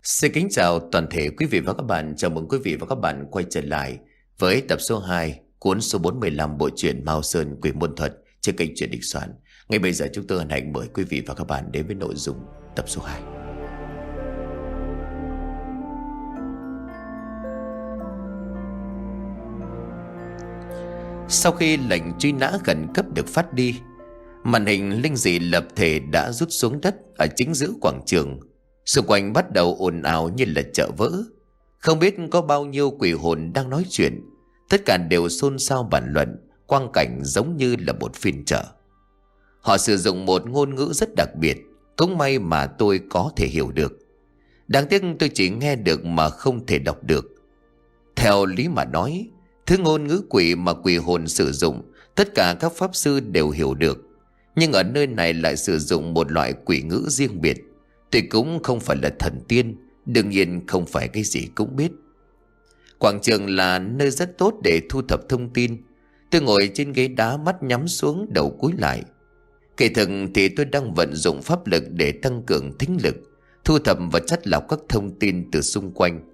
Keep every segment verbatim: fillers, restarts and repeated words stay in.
Xin kính chào toàn thể quý vị và các bạn. Chào mừng quý vị và các bạn quay trở lại với tập số hai cuốn số bốn mươi lăm bộ truyện Mao Sơn Quỷ Môn Thuật trên kênh Truyện Đình Soạn. Ngay bây giờ chúng tôi hân hạnh mời quý vị và các bạn đến với nội dung tập số hai. Sau khi lệnh truy nã khẩn cấp được phát đi, màn hình linh dị lập thể đã rút xuống đất ở chính giữa quảng trường. Xung quanh bắt đầu ồn ào như là chợ vỡ. Không biết có bao nhiêu quỷ hồn đang nói chuyện. Tất cả đều xôn xao bàn luận, quang cảnh giống như là một phiên chợ. Họ sử dụng một ngôn ngữ rất đặc biệt, cũng may mà tôi có thể hiểu được. Đáng tiếc tôi chỉ nghe được mà không thể đọc được. Theo lý mà nói, thứ ngôn ngữ quỷ mà quỷ hồn sử dụng, tất cả các pháp sư đều hiểu được. Nhưng ở nơi này lại sử dụng một loại quỷ ngữ riêng biệt. Tôi cũng không phải là thần tiên, đương nhiên không phải cái gì cũng biết. Quảng trường là nơi rất tốt để thu thập thông tin. Tôi ngồi trên ghế đá, mắt nhắm xuống, đầu cúi lại. Kỳ thực thì tôi đang vận dụng pháp lực để tăng cường thính lực, thu thập và chắt lọc các thông tin từ xung quanh.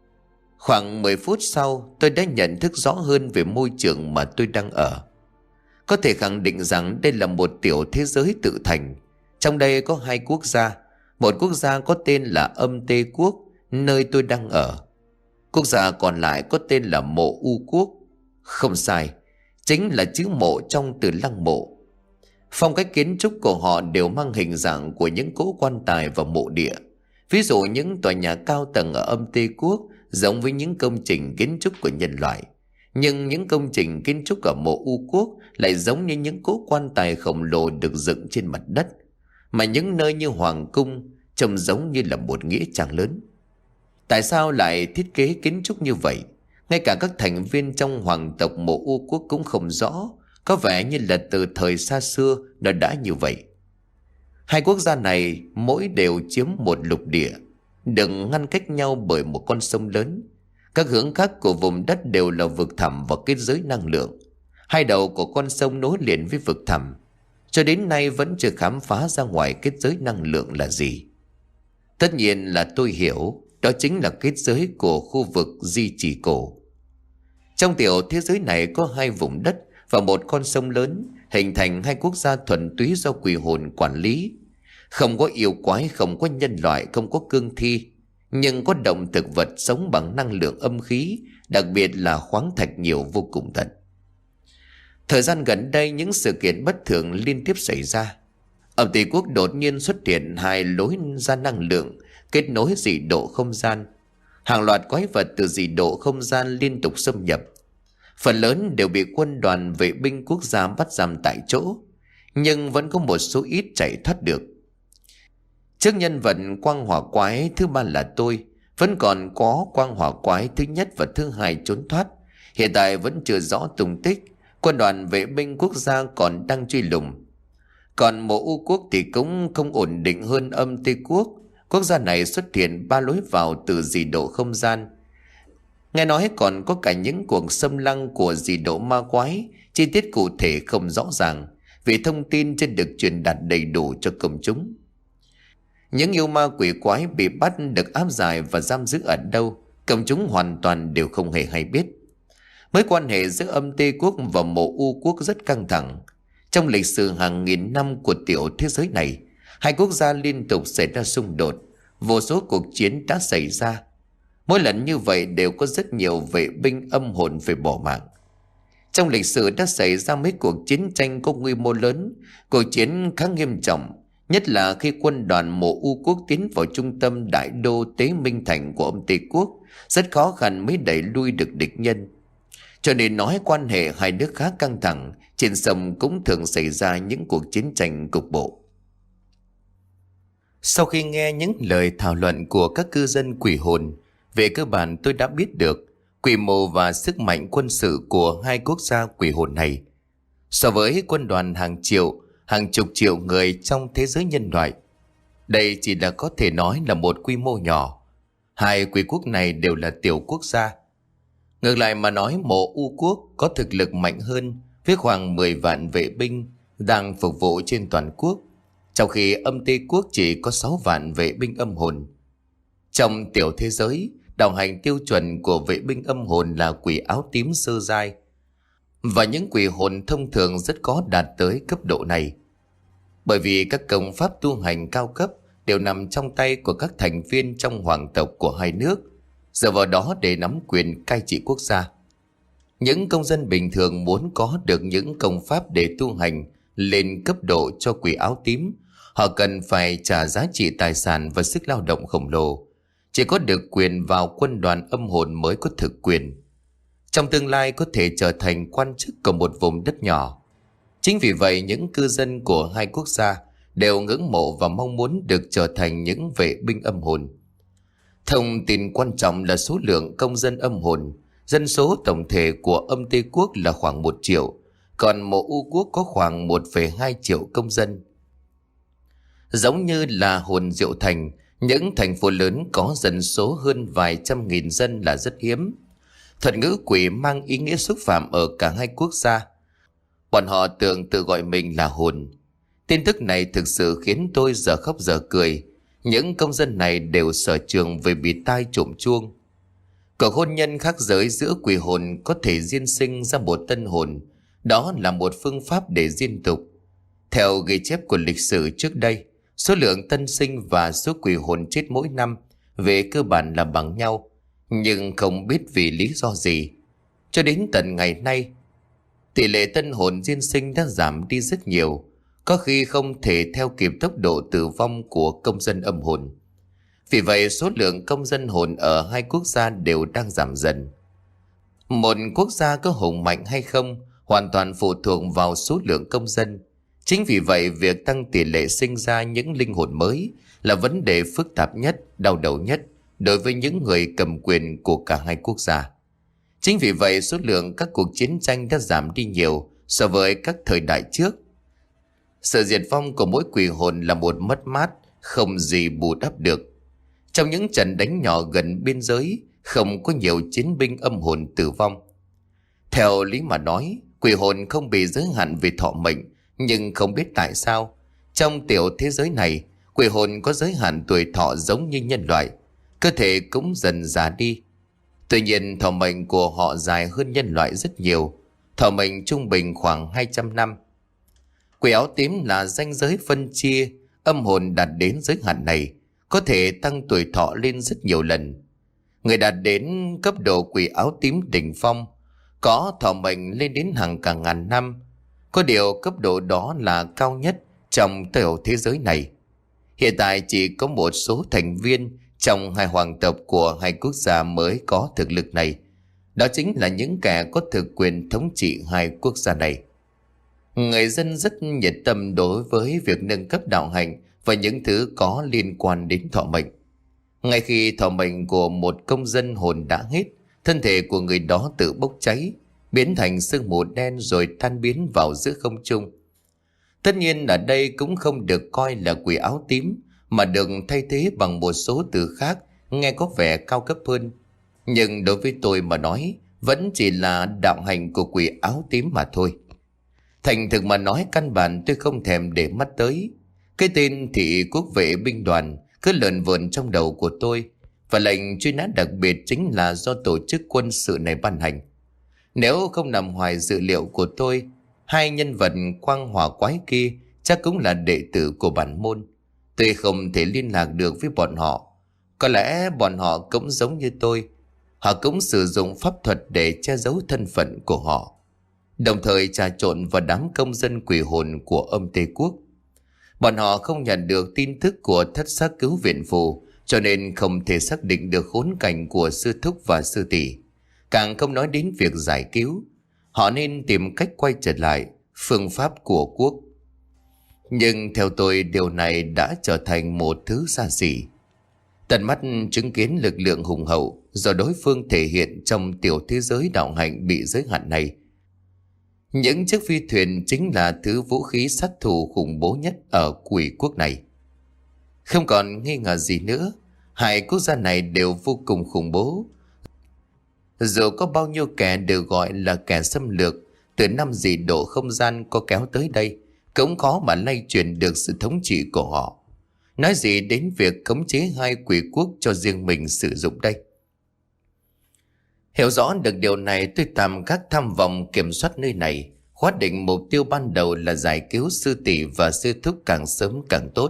Khoảng mười phút sau, tôi đã nhận thức rõ hơn về môi trường mà tôi đang ở. Có thể khẳng định rằng đây là một tiểu thế giới tự thành. Trong đây có hai quốc gia. Một quốc gia có tên là Âm Tê Quốc, nơi tôi đang ở. Quốc gia còn lại có tên là Mộ U Quốc. Không sai, chính là chữ mộ trong từ lăng mộ. Phong cách kiến trúc của họ đều mang hình dạng của những cỗ quan tài và mộ địa. Ví dụ những tòa nhà cao tầng ở Âm Tê Quốc giống với những công trình kiến trúc của nhân loại. Nhưng những công trình kiến trúc ở Mộ U Quốc lại giống như những cỗ quan tài khổng lồ được dựng trên mặt đất. Mà những nơi như Hoàng Cung trông giống như là một nghĩa trang lớn. Tại sao lại thiết kế kiến trúc như vậy? Ngay cả các thành viên trong hoàng tộc Mộ U Quốc cũng không rõ. Có vẻ như là từ thời xa xưa nó đã như vậy. Hai quốc gia này mỗi đều chiếm một lục địa, được ngăn cách nhau bởi một con sông lớn. Các hướng khác của vùng đất đều là vực thẳm và kết giới năng lượng. Hai đầu của con sông nối liền với vực thẳm. Cho đến nay vẫn chưa khám phá ra ngoài kết giới năng lượng là gì. Tất nhiên là tôi hiểu, đó chính là kết giới của khu vực Di Chỉ Cổ. Trong tiểu thế giới này có hai vùng đất và một con sông lớn, hình thành hai quốc gia thuần túy do quỷ hồn quản lý. Không có yêu quái, không có nhân loại, không có cương thi, nhưng có động thực vật sống bằng năng lượng âm khí, đặc biệt là khoáng thạch nhiều vô cùng tận. Thời gian gần đây những sự kiện bất thường liên tiếp xảy ra. Ở Tây Quốc đột nhiên xuất hiện hai lối ra năng lượng kết nối dị độ không gian. Hàng loạt quái vật từ dị độ không gian liên tục xâm nhập. Phần lớn đều bị quân đoàn vệ binh quốc gia bắt giam tại chỗ, nhưng vẫn có một số ít chạy thoát được. Trước nhân vật quang hỏa quái thứ ba là tôi, vẫn còn có quang hỏa quái thứ nhất và thứ hai trốn thoát. Hiện tại vẫn chưa rõ tung tích. Quân đoàn vệ binh quốc gia còn đang truy lùng. Còn Mộ U Quốc thì cũng không ổn định hơn Âm Tê Quốc. Quốc gia này xuất hiện ba lối vào từ dị độ không gian. Nghe nói còn có cả những cuộc xâm lăng của dị độ ma quái. Chi tiết cụ thể không rõ ràng, vì thông tin chưa được truyền đạt đầy đủ cho công chúng. Những yêu ma quỷ quái bị bắt được áp giải và giam giữ ở đâu, công chúng hoàn toàn đều không hề hay biết. Mối quan hệ giữa Âm Tê Quốc và Mộ U Quốc rất căng thẳng. Trong lịch sử hàng nghìn năm của tiểu thế giới này, hai quốc gia liên tục xảy ra xung đột, vô số cuộc chiến đã xảy ra. Mỗi lần như vậy đều có rất nhiều vệ binh âm hồn phải bỏ mạng. Trong lịch sử đã xảy ra mấy cuộc chiến tranh có quy mô lớn, cuộc chiến khá nghiêm trọng, nhất là khi quân đoàn Mộ U Quốc tiến vào trung tâm đại đô Tế Minh Thành của Âm Tê Quốc, rất khó khăn mới đẩy lui được địch nhân. Cho nên nói quan hệ hai nước khá căng thẳng, trên sông cũng thường xảy ra những cuộc chiến tranh cục bộ. Sau khi nghe những lời thảo luận của các cư dân quỷ hồn, về cơ bản tôi đã biết được quy mô và sức mạnh quân sự của hai quốc gia quỷ hồn này. So với quân đoàn hàng triệu, hàng chục triệu người trong thế giới nhân loại, đây chỉ là có thể nói là một quy mô nhỏ. Hai quỷ quốc này đều là tiểu quốc gia. Ngược lại mà nói, Mộ U Quốc có thực lực mạnh hơn với khoảng mười vạn vệ binh đang phục vụ trên toàn quốc, trong khi Âm Tê Quốc chỉ có sáu vạn vệ binh âm hồn. Trong tiểu thế giới, đạo hành tiêu chuẩn của vệ binh âm hồn là quỷ áo tím sơ giai, và những quỷ hồn thông thường rất khó đạt tới cấp độ này. Bởi vì các công pháp tu hành cao cấp đều nằm trong tay của các thành viên trong hoàng tộc của hai nước, dựa vào đó để nắm quyền cai trị quốc gia. Những công dân bình thường muốn có được những công pháp để tu hành lên cấp độ cho quỷ áo tím, họ cần phải trả giá trị tài sản và sức lao động khổng lồ. Chỉ có được quyền vào quân đoàn âm hồn mới có thực quyền. Trong tương lai có thể trở thành quan chức của một vùng đất nhỏ. Chính vì vậy những cư dân của hai quốc gia đều ngưỡng mộ và mong muốn được trở thành những vệ binh âm hồn. Thông tin quan trọng là số lượng công dân âm hồn. Dân số tổng thể của âm Tây Quốc là khoảng một triệu, còn mộ U Quốc có khoảng một phẩy hai triệu công dân. Giống như là hồn Diệu Thành, những thành phố lớn có dân số hơn vài trăm nghìn dân là rất hiếm. Thuật ngữ quỷ mang ý nghĩa xúc phạm ở cả hai quốc gia. Bọn họ tưởng tự gọi mình là hồn. Tin tức này thực sự khiến tôi giờ khóc giờ cười. Những công dân này đều sở trường về bị tai trộm chuông. Cuộc hôn nhân khác giới giữa quỷ hồn có thể diên sinh ra một tân hồn. Đó là một phương pháp để diên tục. Theo ghi chép của lịch sử trước đây, số lượng tân sinh và số quỷ hồn chết mỗi năm về cơ bản là bằng nhau, nhưng không biết vì lý do gì. Cho đến tận ngày nay, tỷ lệ tân hồn diên sinh đã giảm đi rất nhiều, có khi không thể theo kịp tốc độ tử vong của công dân âm hồn. Vì vậy số lượng công dân hồn ở hai quốc gia đều đang giảm dần. Một quốc gia có hùng mạnh hay không hoàn toàn phụ thuộc vào số lượng công dân. Chính vì vậy việc tăng tỷ lệ sinh ra những linh hồn mới là vấn đề phức tạp nhất, đau đầu nhất đối với những người cầm quyền của cả hai quốc gia. Chính vì vậy số lượng các cuộc chiến tranh đã giảm đi nhiều so với các thời đại trước. Sự diệt vong của mỗi quỷ hồn là một mất mát không gì bù đắp được. Trong những trận đánh nhỏ gần biên giới, không có nhiều chiến binh âm hồn tử vong. Theo lý mà nói, quỷ hồn không bị giới hạn về thọ mệnh, nhưng không biết tại sao, trong tiểu thế giới này, quỷ hồn có giới hạn tuổi thọ giống như nhân loại, cơ thể cũng dần già đi. Tuy nhiên thọ mệnh của họ dài hơn nhân loại rất nhiều, thọ mệnh trung bình khoảng hai trăm năm. Quỷ áo tím là ranh giới phân chia, âm hồn đạt đến giới hạn này có thể tăng tuổi thọ lên rất nhiều lần. Người đạt đến cấp độ quỷ áo tím đỉnh phong có thọ mệnh lên đến hàng cả ngàn năm. Có điều cấp độ đó là cao nhất trong tiểu thế giới này. Hiện tại chỉ có một số thành viên trong hai hoàng tộc của hai quốc gia mới có thực lực này. Đó chính là những kẻ có thực quyền thống trị hai quốc gia này. Người dân rất nhiệt tâm đối với việc nâng cấp đạo hành và những thứ có liên quan đến thọ mệnh. Ngay khi thọ mệnh của một công dân hồn đã hết, thân thể của người đó tự bốc cháy, biến thành sương mù đen rồi tan biến vào giữa không trung. Tất nhiên ở đây cũng không được coi là quỷ áo tím, mà được thay thế bằng một số từ khác nghe có vẻ cao cấp hơn. Nhưng đối với tôi mà nói, vẫn chỉ là đạo hành của quỷ áo tím mà thôi. Thành thực mà nói, căn bản tôi không thèm để mắt tới. Cái tên thị quốc vệ binh đoàn cứ lợn vợn trong đầu của tôi, và lệnh truy nã đặc biệt chính là do tổ chức quân sự này ban hành. Nếu không nằm ngoài dự liệu của tôi, hai nhân vật quang hỏa quái kia chắc cũng là đệ tử của bản môn. Tôi không thể liên lạc được với bọn họ. Có lẽ bọn họ cũng giống như tôi, họ cũng sử dụng pháp thuật để che giấu thân phận của họ, đồng thời trà trộn vào đám công dân quỷ hồn của âm Tây Quốc. Bọn họ không nhận được tin tức của thất xác cứu viện phù, cho nên không thể xác định được khốn cảnh của sư thúc và sư tỷ, càng không nói đến việc giải cứu. Họ nên tìm cách quay trở lại phương pháp của quốc. Nhưng theo tôi, điều này đã trở thành một thứ xa xỉ. Tận mắt chứng kiến lực lượng hùng hậu do đối phương thể hiện trong tiểu thế giới đạo hạnh bị giới hạn này. Những chiếc phi thuyền chính là thứ vũ khí sát thủ khủng bố nhất ở quỷ quốc này. Không còn nghi ngờ gì nữa, hai quốc gia này đều vô cùng khủng bố. Dù có bao nhiêu kẻ được gọi là kẻ xâm lược từ năm dị độ không gian có kéo tới đây, cũng khó mà lay chuyển được sự thống trị của họ. nói gì đến việc khống chế hai quỷ quốc cho riêng mình sử dụng đây. Hiểu rõ được điều này, tôi tạm gác tham vọng kiểm soát nơi này, khoát định mục tiêu ban đầu là giải cứu sư tỷ và sư thúc càng sớm càng tốt.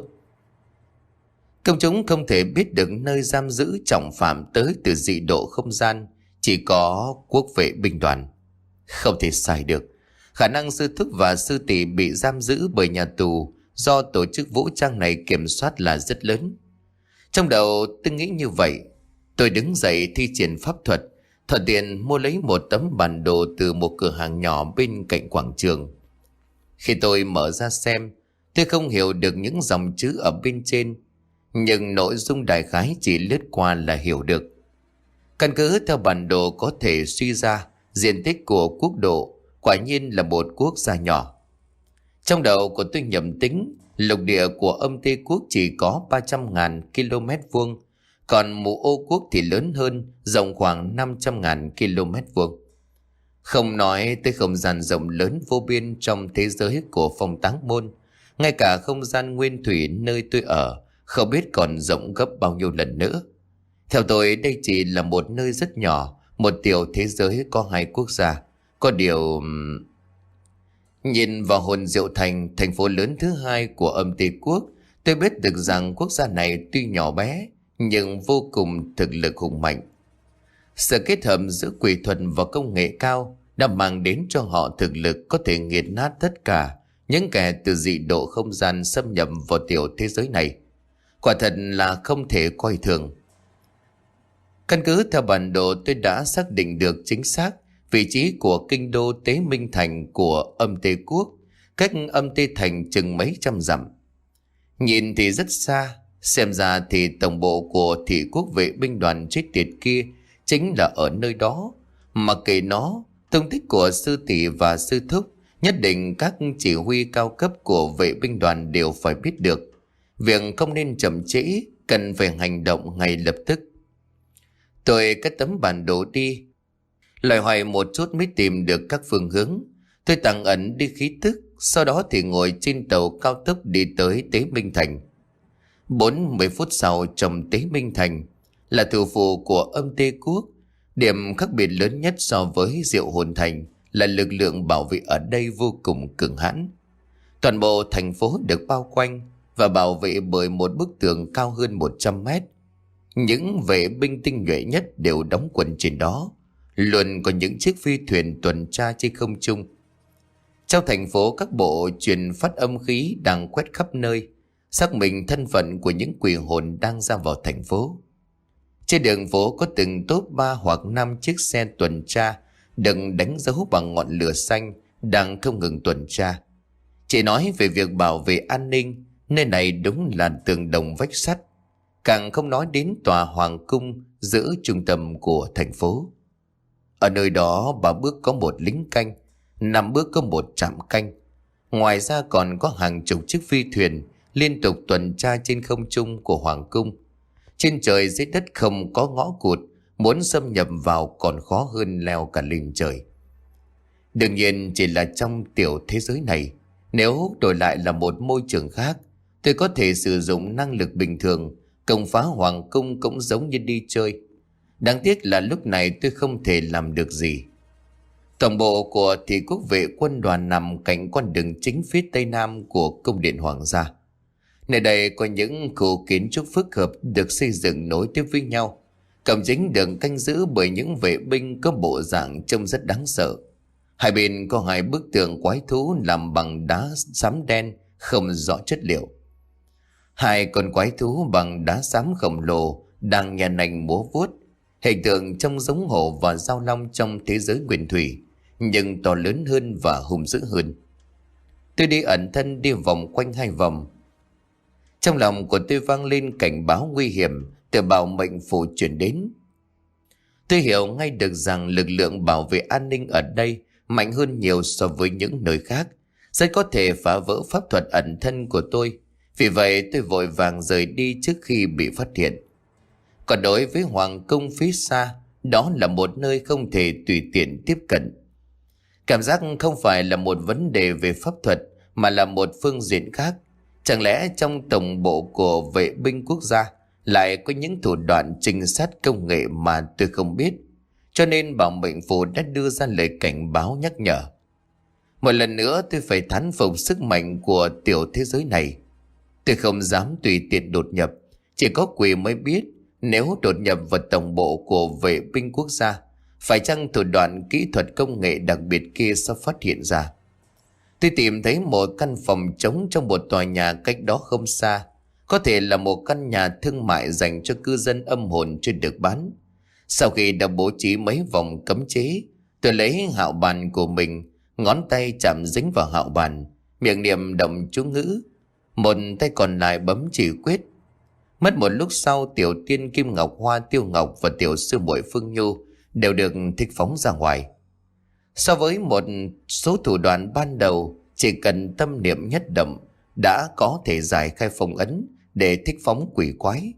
Công chúng không thể biết được nơi giam giữ trọng phạm tới từ dị độ không gian, chỉ có quốc vệ binh đoàn. Không thể sai được, khả năng sư thúc và sư tỷ bị giam giữ bởi nhà tù do tổ chức vũ trang này kiểm soát là rất lớn. Trong đầu tôi nghĩ như vậy, tôi đứng dậy thi triển pháp thuật, thuận tiện mua lấy một tấm bản đồ từ một cửa hàng nhỏ bên cạnh quảng trường. Khi tôi mở ra xem, tôi không hiểu được những dòng chữ ở bên trên, nhưng nội dung đại khái chỉ lướt qua là hiểu được. Căn cứ theo bản đồ có thể suy ra diện tích của quốc độ quả nhiên là một quốc gia nhỏ. Trong đầu của tôi nhầm tính, lục địa của Âm Tây Quốc chỉ có ba trăm nghìn km vuông, còn Mù Ô Quốc thì lớn hơn, rộng khoảng năm trăm nghìn km vuông. Không nói tới không gian rộng lớn vô biên trong thế giới của Phong Táng Môn, ngay cả không gian nguyên thủy nơi tôi ở không biết còn rộng gấp bao nhiêu lần nữa. Theo tôi, đây chỉ là một nơi rất nhỏ, một tiểu thế giới có hai quốc gia. Có điều... Nhìn vào hồn Diệu Thành, thành phố lớn thứ hai của Âm Tây Quốc, tôi biết được rằng quốc gia này tuy nhỏ bé nhưng vô cùng thực lực hùng mạnh. Sự kết hợp giữa quỷ thuật và công nghệ cao đã mang đến cho họ thực lực có thể nghiền nát tất cả những kẻ từ dị độ không gian xâm nhập vào tiểu thế giới này. Quả thật là không thể coi thường. Căn cứ theo bản đồ, tôi đã xác định được chính xác vị trí của kinh đô Tế Minh Thành của Âm Tây Quốc, cách Âm Tây Thành chừng mấy trăm dặm. Nhìn thì rất xa, xem ra thì tổng bộ của thị quốc vệ binh đoàn chết tiệt kia chính là ở nơi đó. Mặc kệ nó, tung tích của sư tỷ và sư thúc nhất định các chỉ huy cao cấp của vệ binh đoàn đều phải biết được. Việc không nên chậm trễ, cần phải hành động ngay lập tức. Tôi cất tấm bản đồ đi, loài hoài một chút mới tìm được các phương hướng. Tôi tàng ẩn đi khí tức, sau đó thì ngồi trên tàu cao tốc đi tới Tế Minh Thành. bốn mươi phút sau, trong Tế Minh Thành là thủ phủ của Âm Tây Quốc. Điểm khác biệt lớn nhất so với Diệu Hồn Thành là lực lượng bảo vệ ở đây vô cùng cường hãn. Toàn bộ thành phố được bao quanh và bảo vệ bởi một bức tường cao hơn một trăm mét. Những vệ binh tinh nhuệ nhất đều đóng quân trên đó, luôn có những chiếc phi thuyền tuần tra trên không trung. Trong thành phố, các bộ truyền phát âm khí đang quét khắp nơi, xác minh thân phận của những quỷ hồn đang ra vào thành phố. Trên đường phố có từng tốp ba hoặc năm chiếc xe tuần tra được đánh dấu bằng ngọn lửa xanh đang không ngừng tuần tra. Chỉ nói về việc bảo vệ an ninh, nơi này đúng là tường đồng vách sắt, càng không nói đến tòa hoàng cung giữa trung tâm của thành phố. Ở nơi đó, ba bước có một lính canh, năm bước có một trạm canh. Ngoài ra còn có hàng chục chiếc phi thuyền liên tục tuần tra trên không trung của hoàng cung. Trên trời dưới đất không có ngõ cụt, muốn xâm nhập vào còn khó hơn leo cả lên trời. Đương nhiên chỉ là trong tiểu thế giới này, nếu đổi lại là một môi trường khác, tôi có thể sử dụng năng lực bình thường, công phá hoàng cung cũng giống như đi chơi. Đáng tiếc là lúc này tôi không thể làm được gì. Tổng bộ của thị quốc vệ quân đoàn nằm cạnh con đường chính phía tây nam của cung điện hoàng gia. Nơi đây có những khu kiến trúc phức hợp được xây dựng nối tiếp với nhau. Cổng chính được canh giữ bởi những vệ binh có bộ dạng trông rất đáng sợ. Hai bên có hai bức tượng quái thú làm bằng đá xám đen không rõ chất liệu. Hai con quái thú bằng đá xám khổng lồ đang nhè nành múa vuốt, hình tượng trông giống hổ và giao long trong thế giới nguyên thủy, nhưng to lớn hơn và hung dữ hơn. Tôi đi ẩn thân đi vòng quanh hai vòng. Trong lòng của tôi vang lên cảnh báo nguy hiểm từ bảo mệnh phủ chuyển đến. Tôi hiểu ngay được rằng lực lượng bảo vệ an ninh ở đây mạnh hơn nhiều so với những nơi khác, rất có thể phá vỡ pháp thuật ẩn thân của tôi. Vì vậy tôi vội vàng rời đi trước khi bị phát hiện. Còn đối với hoàng cung phía xa, đó là một nơi không thể tùy tiện tiếp cận. Cảm giác không phải là một vấn đề về pháp thuật mà là một phương diện khác. Chẳng lẽ trong tổng bộ của vệ binh quốc gia lại có những thủ đoạn trinh sát công nghệ mà tôi không biết, cho nên bảo mệnh phù đã đưa ra lời cảnh báo nhắc nhở. Một lần nữa tôi phải thán phục sức mạnh của tiểu thế giới này. Tôi không dám tùy tiện đột nhập, chỉ có quỷ mới biết nếu đột nhập vào tổng bộ của vệ binh quốc gia, phải chăng thủ đoạn kỹ thuật công nghệ đặc biệt kia sẽ phát hiện ra. Tôi tìm thấy một căn phòng trống trong một tòa nhà cách đó không xa. Có thể là một căn nhà thương mại dành cho cư dân âm hồn chưa được bán. Sau khi đã bố trí mấy vòng cấm chế, tôi lấy hạo bàn của mình, ngón tay chạm dính vào hạo bàn, miệng niệm động chú ngữ, một tay còn lại bấm chỉ quyết. Mất một lúc sau, tiểu tiên Kim Ngọc Hoa, Tiêu Ngọc và tiểu sư muội Phương Nhu đều được thích phóng ra ngoài. So với một số thủ đoạn ban đầu, chỉ cần tâm niệm nhất động đã có thể giải khai phong ấn để thích phóng quỷ quái.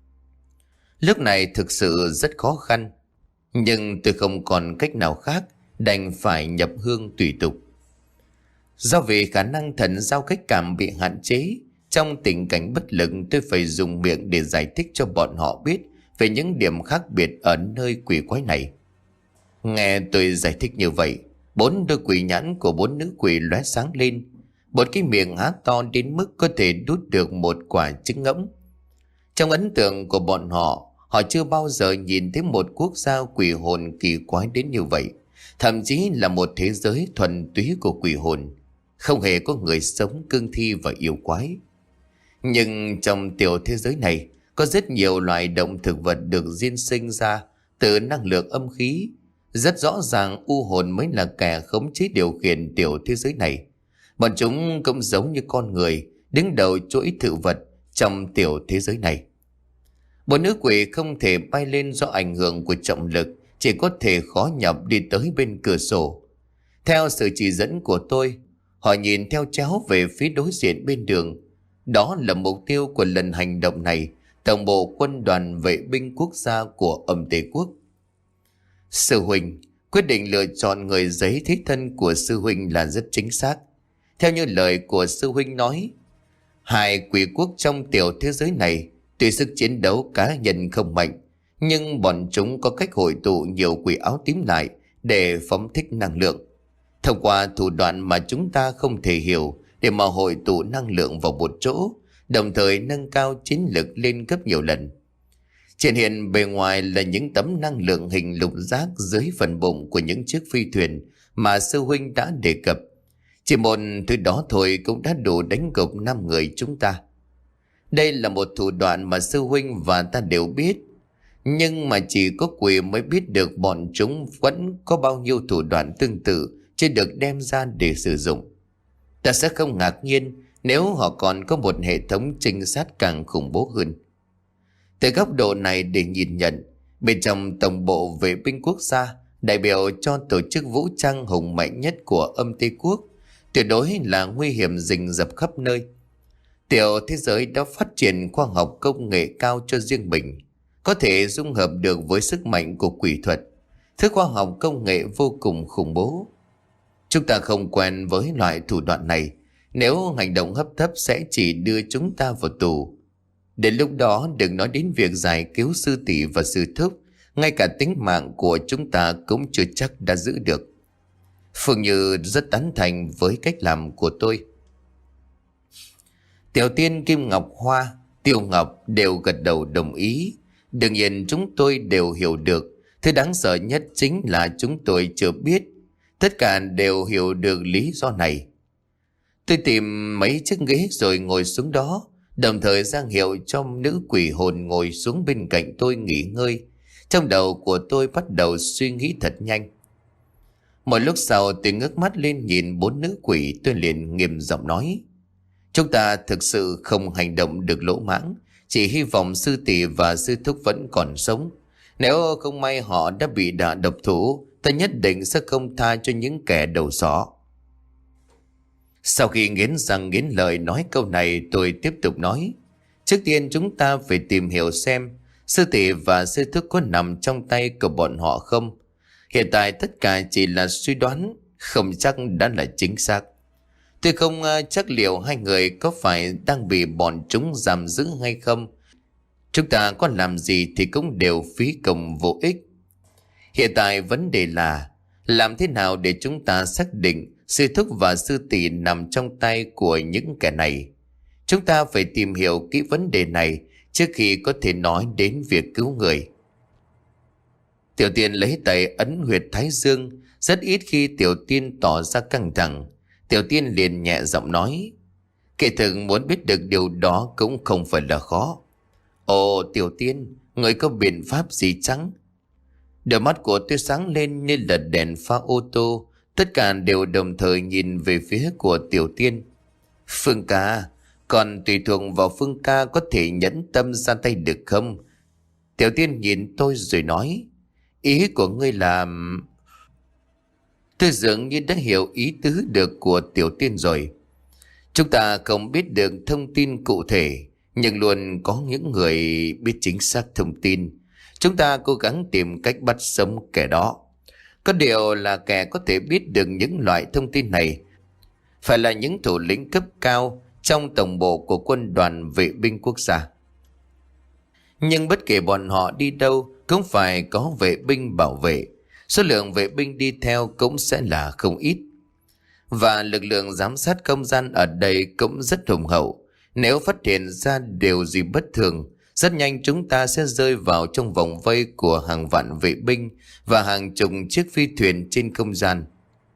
Lúc này thực sự rất khó khăn, nhưng tôi không còn cách nào khác, đành phải nhập hương tùy tục. Do vì khả năng thần giao cách cảm bị hạn chế, trong tình cảnh bất lực tôi phải dùng miệng để giải thích cho bọn họ biết về những điểm khác biệt ở nơi quỷ quái này. Nghe tôi giải thích như vậy, bốn đôi quỷ nhãn của bốn nữ quỷ lóe sáng lên, một cái miệng há to đến mức có thể đút được một quả trứng ngỗng. Trong ấn tượng của bọn họ, họ chưa bao giờ nhìn thấy một quốc gia quỷ hồn kỳ quái đến như vậy, thậm chí là một thế giới thuần túy của quỷ hồn, không hề có người sống, cương thi và yêu quái. Nhưng trong tiểu thế giới này có rất nhiều loài động thực vật được diên sinh ra từ năng lượng âm khí. Rất rõ ràng u hồn mới là kẻ khống chế điều khiển tiểu thế giới này. Bọn chúng cũng giống như con người, đứng đầu chuỗi thực vật trong tiểu thế giới này. Bốn nữ quỷ không thể bay lên do ảnh hưởng của trọng lực, chỉ có thể khó nhọc đi tới bên cửa sổ. Theo sự chỉ dẫn của tôi, họ nhìn theo chéo về phía đối diện bên đường. Đó là mục tiêu của lần hành động này, tổng bộ quân đoàn vệ binh quốc gia của Âm Tây Quốc. Sư huynh quyết định lựa chọn người giấy thế thân của sư huynh là rất chính xác. Theo như lời của sư huynh nói, hai quỷ quốc trong tiểu thế giới này tuy sức chiến đấu cá nhân không mạnh, nhưng bọn chúng có cách hội tụ nhiều quỷ áo tím lại để phóng thích năng lượng. Thông qua thủ đoạn mà chúng ta không thể hiểu để mà hội tụ năng lượng vào một chỗ, đồng thời nâng cao chiến lực lên gấp nhiều lần. Trên hiện bề ngoài là những tấm năng lượng hình lục giác dưới phần bụng của những chiếc phi thuyền mà sư huynh đã đề cập. Chỉ một thứ đó thôi cũng đã đủ đánh gục năm người chúng ta. Đây là một thủ đoạn mà sư huynh và ta đều biết, nhưng mà chỉ có quỷ mới biết được bọn chúng vẫn có bao nhiêu thủ đoạn tương tự chưa được đem ra để sử dụng. Ta sẽ không ngạc nhiên nếu họ còn có một hệ thống trinh sát càng khủng bố hơn. Từ góc độ này để nhìn nhận, bên trong tổng bộ vệ binh quốc gia, đại biểu cho tổ chức vũ trang hùng mạnh nhất của Âm Tây Quốc, tuyệt đối là nguy hiểm rình rập khắp nơi. Tiểu thế giới đã phát triển khoa học công nghệ cao cho riêng mình, có thể dung hợp được với sức mạnh của quỷ thuật. Thứ khoa học công nghệ vô cùng khủng bố. Chúng ta không quen với loại thủ đoạn này, nếu hành động hấp tấp sẽ chỉ đưa chúng ta vào tù. Đến lúc đó đừng nói đến việc giải cứu sư tỷ và sư thúc, ngay cả tính mạng của chúng ta cũng chưa chắc đã giữ được. Phương Như rất tán thành với cách làm của tôi. Tiểu tiên Kim Ngọc Hoa, Tiêu Ngọc đều gật đầu đồng ý. Đương nhiên chúng tôi đều hiểu được, thứ đáng sợ nhất chính là chúng tôi chưa biết. Tất cả đều hiểu được lý do này. Tôi tìm mấy chiếc ghế rồi ngồi xuống đó, đồng thời ra hiệu cho nữ quỷ hồn ngồi xuống bên cạnh tôi nghỉ ngơi. Trong đầu của tôi bắt đầu suy nghĩ thật nhanh. Một lúc sau tôi ngước mắt lên nhìn bốn nữ quỷ, tôi liền nghiêm giọng nói: chúng ta thực sự không hành động được lỗ mãng, chỉ hy vọng sư tỷ và sư thúc vẫn còn sống. Nếu không may họ đã bị đả độc thủ, ta nhất định sẽ không tha cho những kẻ đầu sỏ. Sau khi nghiến răng nghiến lợi nói câu này, tôi tiếp tục nói: trước tiên chúng ta phải tìm hiểu xem sư tỷ và sư thúc có nằm trong tay của bọn họ không. Hiện tại tất cả chỉ là suy đoán, không chắc đã là chính xác. Tôi không ờ, chắc liệu hai người có phải đang bị bọn chúng giam giữ hay không. Chúng ta có làm gì thì cũng đều phí công vô ích. Hiện tại vấn đề là làm thế nào để chúng ta xác định sư thúc và sư tỷ nằm trong tay của những kẻ này. Chúng ta phải tìm hiểu kỹ vấn đề này trước khi có thể nói đến việc cứu người. Tiểu Tiên lấy tay ấn huyệt thái dương. Rất ít khi Tiểu Tiên tỏ ra căng thẳng. Tiểu Tiên liền nhẹ giọng nói: Kể thực muốn biết được điều đó cũng không phải là khó. Ồ Tiểu Tiên, người có biện pháp gì chăng? Đôi mắt của tôi sáng lên như là đèn pha ô tô. Tất cả đều đồng thời nhìn về phía của Tiểu Tiên. Phương ca, còn tùy thuộc vào Phương ca có thể nhẫn tâm ra tay được không? Tiểu Tiên nhìn tôi rồi nói: Ý của ngươi là... Tôi dường như đã hiểu ý tứ được của Tiểu Tiên rồi. Chúng ta không biết được thông tin cụ thể, nhưng luôn có những người biết chính xác thông tin. Chúng ta cố gắng tìm cách bắt sống kẻ đó. Có điều là kẻ có thể biết được những loại thông tin này phải là những thủ lĩnh cấp cao trong tổng bộ của quân đoàn vệ binh quốc gia. Nhưng bất kể bọn họ đi đâu cũng phải có vệ binh bảo vệ. Số lượng vệ binh đi theo cũng sẽ là không ít. Và lực lượng giám sát không gian ở đây cũng rất hùng hậu. Nếu phát hiện ra điều gì bất thường, rất nhanh chúng ta sẽ rơi vào trong vòng vây của hàng vạn vệ binh và hàng chục chiếc phi thuyền trên không gian.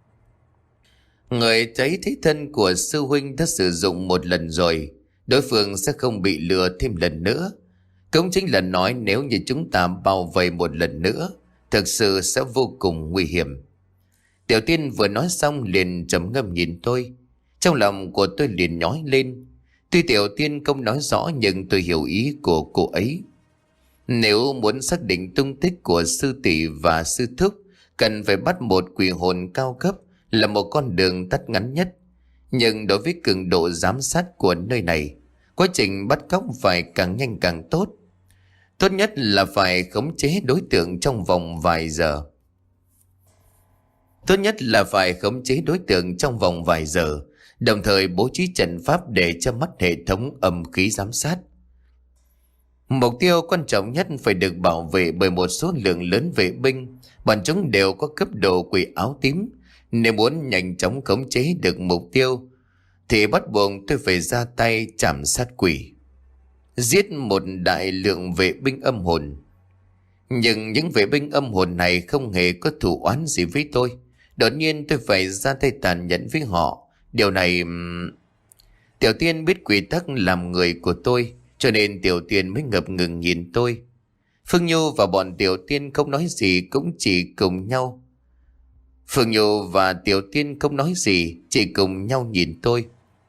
Người thấy thế thân của sư huynh đã sử dụng một lần rồi, đối phương sẽ không bị lừa thêm lần nữa. Cũng chính là nói nếu như chúng ta bao vây một lần nữa, thực sự sẽ vô cùng nguy hiểm. Tiểu Tiên vừa nói xong liền trầm ngâm nhìn tôi. Trong lòng của tôi liền nhói lên. Tuy Tiểu Tiên không nói rõ nhưng tôi hiểu ý của cô ấy. Nếu muốn xác định tung tích của sư tỷ và sư thúc, cần phải bắt một quỷ hồn cao cấp là một con đường tắt ngắn nhất. Nhưng đối với cường độ giám sát của nơi này, quá trình bắt cóc phải càng nhanh càng tốt. Tốt nhất là phải khống chế đối tượng trong vòng vài giờ. Tốt nhất là phải khống chế đối tượng trong vòng vài giờ, đồng thời bố trí trận pháp để cho mắt hệ thống âm khí giám sát. Mục tiêu quan trọng nhất phải được bảo vệ bởi một số lượng lớn vệ binh, bọn chúng đều có cấp độ quỷ áo tím. Nếu muốn nhanh chóng khống chế được mục tiêu thì bắt buộc tôi phải ra tay chảm sát quỷ, giết một đại lượng vệ binh âm hồn. Nhưng những vệ binh âm hồn này không hề có thù oán gì với tôi. Đột nhiên tôi phải ra tay tàn nhẫn với họ. Điều này... Tiểu Tiên biết quy tắc làm người của tôi, cho nên Tiểu Tiên mới ngập ngừng nhìn tôi. Phương Nhu và bọn Tiểu Tiên không nói gì, cũng chỉ cùng nhau. Phương Nhu và Tiểu Tiên không nói gì, chỉ cùng nhau nhìn tôi.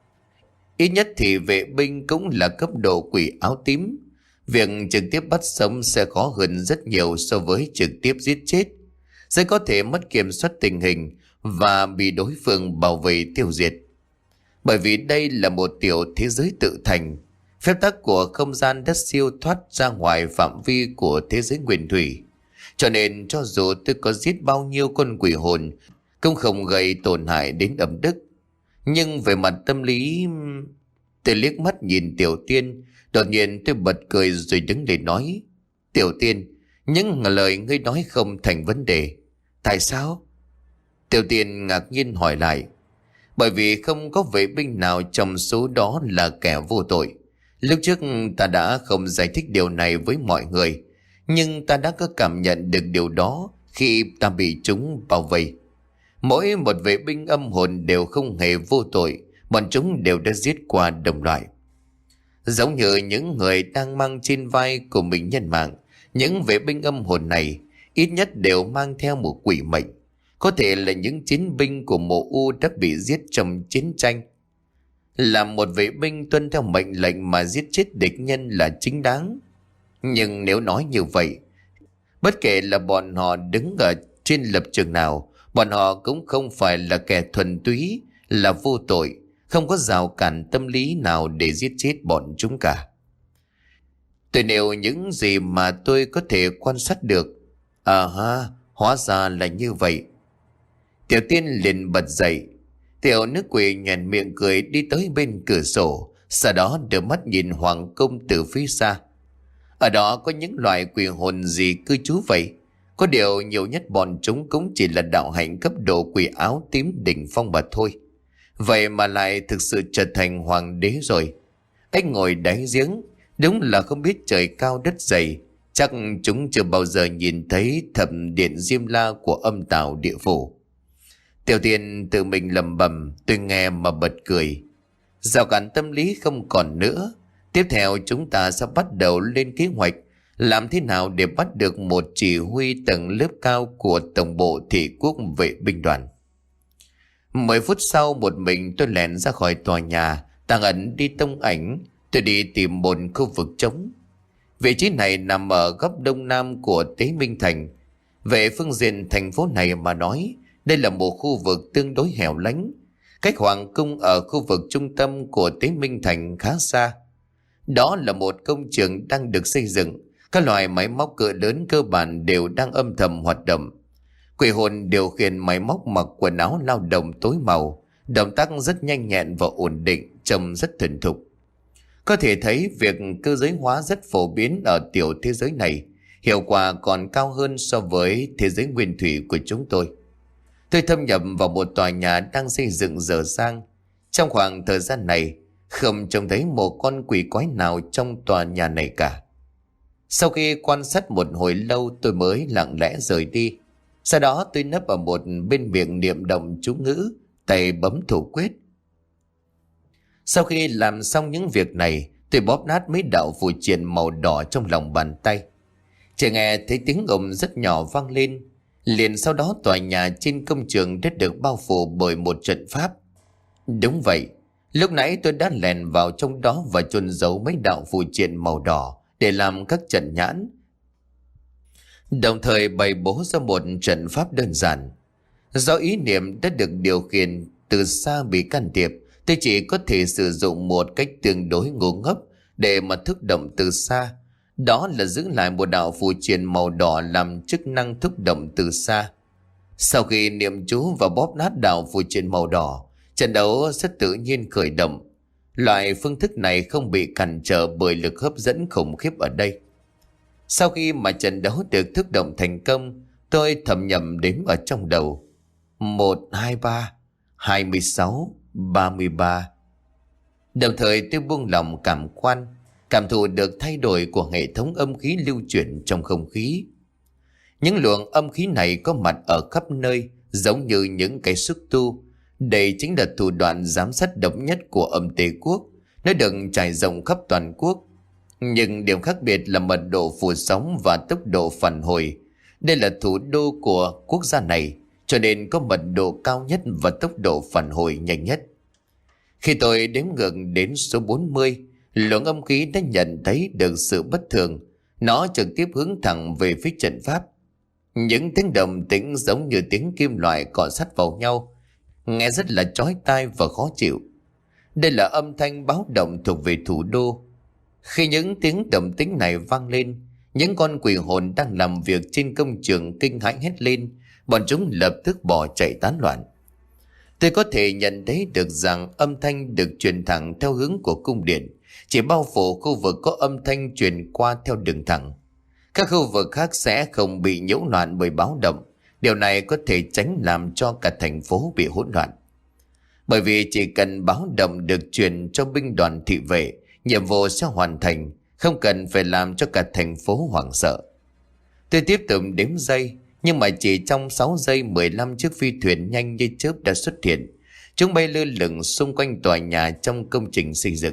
Ít nhất thì vệ binh cũng là cấp độ quỷ áo tím. Việc trực tiếp bắt sống sẽ khó hơn rất nhiều so với trực tiếp giết chết. Sẽ có thể mất kiểm soát tình hình và bị đối phương bảo vệ tiêu diệt. Bởi vì đây là một tiểu thế giới tự thành, phép tắc của không gian đã siêu thoát ra ngoài phạm vi của thế giới nguyên thủy. Cho nên cho dù tôi có giết bao nhiêu con quỷ hồn cũng không gây tổn hại đến âm đức. Nhưng về mặt tâm lý... Tôi liếc mắt nhìn Tiểu Tiên. Đột nhiên tôi bật cười rồi đứng lên nói: Tiểu Tiên, những lời ngươi nói không thành vấn đề. Tại sao? Tiểu Tiên ngạc nhiên hỏi lại. Bởi vì không có vệ binh nào trong số đó là kẻ vô tội. Lúc trước ta đã không giải thích điều này với mọi người, nhưng ta đã có cảm nhận được điều đó khi ta bị chúng bao vây. Mỗi một vệ binh âm hồn đều không hề vô tội, bọn chúng đều đã giết qua đồng loại. Giống như những người đang mang trên vai của mình nhân mạng, những vệ binh âm hồn này ít nhất đều mang theo một quỷ mệnh. Có thể là những chiến binh của mộ U đã bị giết trong chiến tranh. Làm một vệ binh tuân theo mệnh lệnh mà giết chết địch nhân là chính đáng. Nhưng nếu nói như vậy, bất kể là bọn họ đứng ở trên lập trường nào, bọn họ cũng không phải là kẻ thuần túy, là vô tội, không có rào cản tâm lý nào để giết chết bọn chúng cả. Tôi nêu những gì mà tôi có thể quan sát được. À ha, hóa ra là như vậy. Tiểu Tiên liền bật dậy. Tiểu nữ quỷ nhoẻn miệng cười đi tới bên cửa sổ, sau đó đưa mắt nhìn hoàng cung từ phía xa. Ở đó có những loại quỷ hồn gì cư trú vậy? Có điều nhiều nhất bọn chúng cũng chỉ là đạo hạnh cấp độ quỷ áo tím đỉnh phong mà thôi. Vậy mà lại thực sự trở thành hoàng đế rồi. Anh ngồi đáy giếng, đúng là không biết trời cao đất dày. Chắc chúng chưa bao giờ nhìn thấy thẩm điện Diêm La của âm tào địa phủ. Tiểu Tiên tự mình lẩm bẩm, tôi nghe mà bật cười. Rào cản tâm lý không còn nữa. Tiếp theo chúng ta sẽ bắt đầu lên kế hoạch làm thế nào để bắt được một chỉ huy tầng lớp cao của tổng bộ thị quốc vệ binh đoàn. Mười phút sau, một mình tôi lẻn ra khỏi tòa nhà, tàng ẩn đi tông ảnh. Tôi đi tìm một khu vực trống. Vị trí này nằm ở góc đông nam của Tế Minh Thành. Về phương diện thành phố này mà nói, đây là một khu vực tương đối hẻo lánh. Cách hoàng cung ở khu vực trung tâm của Tế Minh Thành khá xa. Đó là một công trường đang được xây dựng. Các loại máy móc cỡ lớn cơ bản đều đang âm thầm hoạt động. Quỷ hồn điều khiển máy móc mặc quần áo lao động tối màu, động tác rất nhanh nhẹn và ổn định, trông rất thuần thục. Có thể thấy việc cơ giới hóa rất phổ biến ở tiểu thế giới này, hiệu quả còn cao hơn so với thế giới nguyên thủy của chúng tôi. Tôi thâm nhập vào một tòa nhà đang xây dựng dở dang. Trong khoảng thời gian này, không trông thấy một con quỷ quái nào trong tòa nhà này cả. Sau khi quan sát một hồi lâu, tôi mới lặng lẽ rời đi. Sau đó tôi nấp ở một bên miệng niệm động chú ngữ, tay bấm thủ quyết. Sau khi làm xong những việc này, tôi bóp nát mấy đạo phù triện màu đỏ trong lòng bàn tay. Chỉ nghe thấy tiếng ầm rất nhỏ vang lên. Liền sau đó tòa nhà trên công trường đã được bao phủ bởi một trận pháp. Đúng vậy, lúc nãy tôi đã lèn vào trong đó và chôn giấu mấy đạo phù triện màu đỏ để làm các trận nhãn. Đồng thời bày bố ra một trận pháp đơn giản. Do ý niệm đã được điều khiển từ xa bị can thiệp, tôi chỉ có thể sử dụng một cách tương đối ngu ngốc để mà thức động từ xa. Đó là giữ lại một đạo phù triện màu đỏ làm chức năng thúc động từ xa. Sau khi niệm chú và bóp nát đạo phù triện màu đỏ, trận đấu rất tự nhiên khởi động. Loại phương thức này không bị cản trở bởi lực hấp dẫn khủng khiếp ở đây. Sau khi mà trận đấu được thúc động thành công, tôi thầm nhầm đếm ở trong đầu. Một, hai, ba, hai mươi sáu, ba mươi ba. Đồng thời tôi buông lòng cảm quan, cảm thụ được thay đổi của hệ thống âm khí lưu chuyển trong không khí. Những luồng âm khí này có mặt ở khắp nơi, giống như những cái xúc tu. Đây chính là thủ đoạn giám sát độc nhất của âm tề quốc. Nó được trải rộng khắp toàn quốc. Nhưng điểm khác biệt là mật độ phủ sóng và tốc độ phản hồi. Đây là thủ đô của quốc gia này, cho nên có mật độ cao nhất và tốc độ phản hồi nhanh nhất. Khi tôi đếm ngược đến số bốn mươi, luồng âm khí đã nhận thấy được sự bất thường. Nó trực tiếp hướng thẳng về phía trận pháp. Những tiếng động tĩnh giống như tiếng kim loại cọ sát vào nhau, nghe rất là chói tai và khó chịu. Đây là âm thanh báo động thuộc về thủ đô. Khi những tiếng động tĩnh này vang lên, những con quỷ hồn đang làm việc trên công trường kinh hãi hét lên, bọn chúng lập tức bỏ chạy tán loạn. Tôi có thể nhận thấy được rằng âm thanh được truyền thẳng theo hướng của cung điện, chỉ bao phủ khu vực có âm thanh truyền qua theo đường thẳng. Các khu vực khác sẽ không bị nhiễu loạn bởi báo động. Điều này có thể tránh làm cho cả thành phố bị hỗn loạn. Bởi vì chỉ cần báo động được truyền cho binh đoàn thị vệ, nhiệm vụ sẽ hoàn thành, không cần phải làm cho cả thành phố hoảng sợ. Tôi tiếp tục đếm giây, nhưng mà chỉ trong sáu giây mười lăm chiếc phi thuyền nhanh như chớp đã xuất hiện. Chúng bay lơ lửng xung quanh tòa nhà trong công trình xây dựng.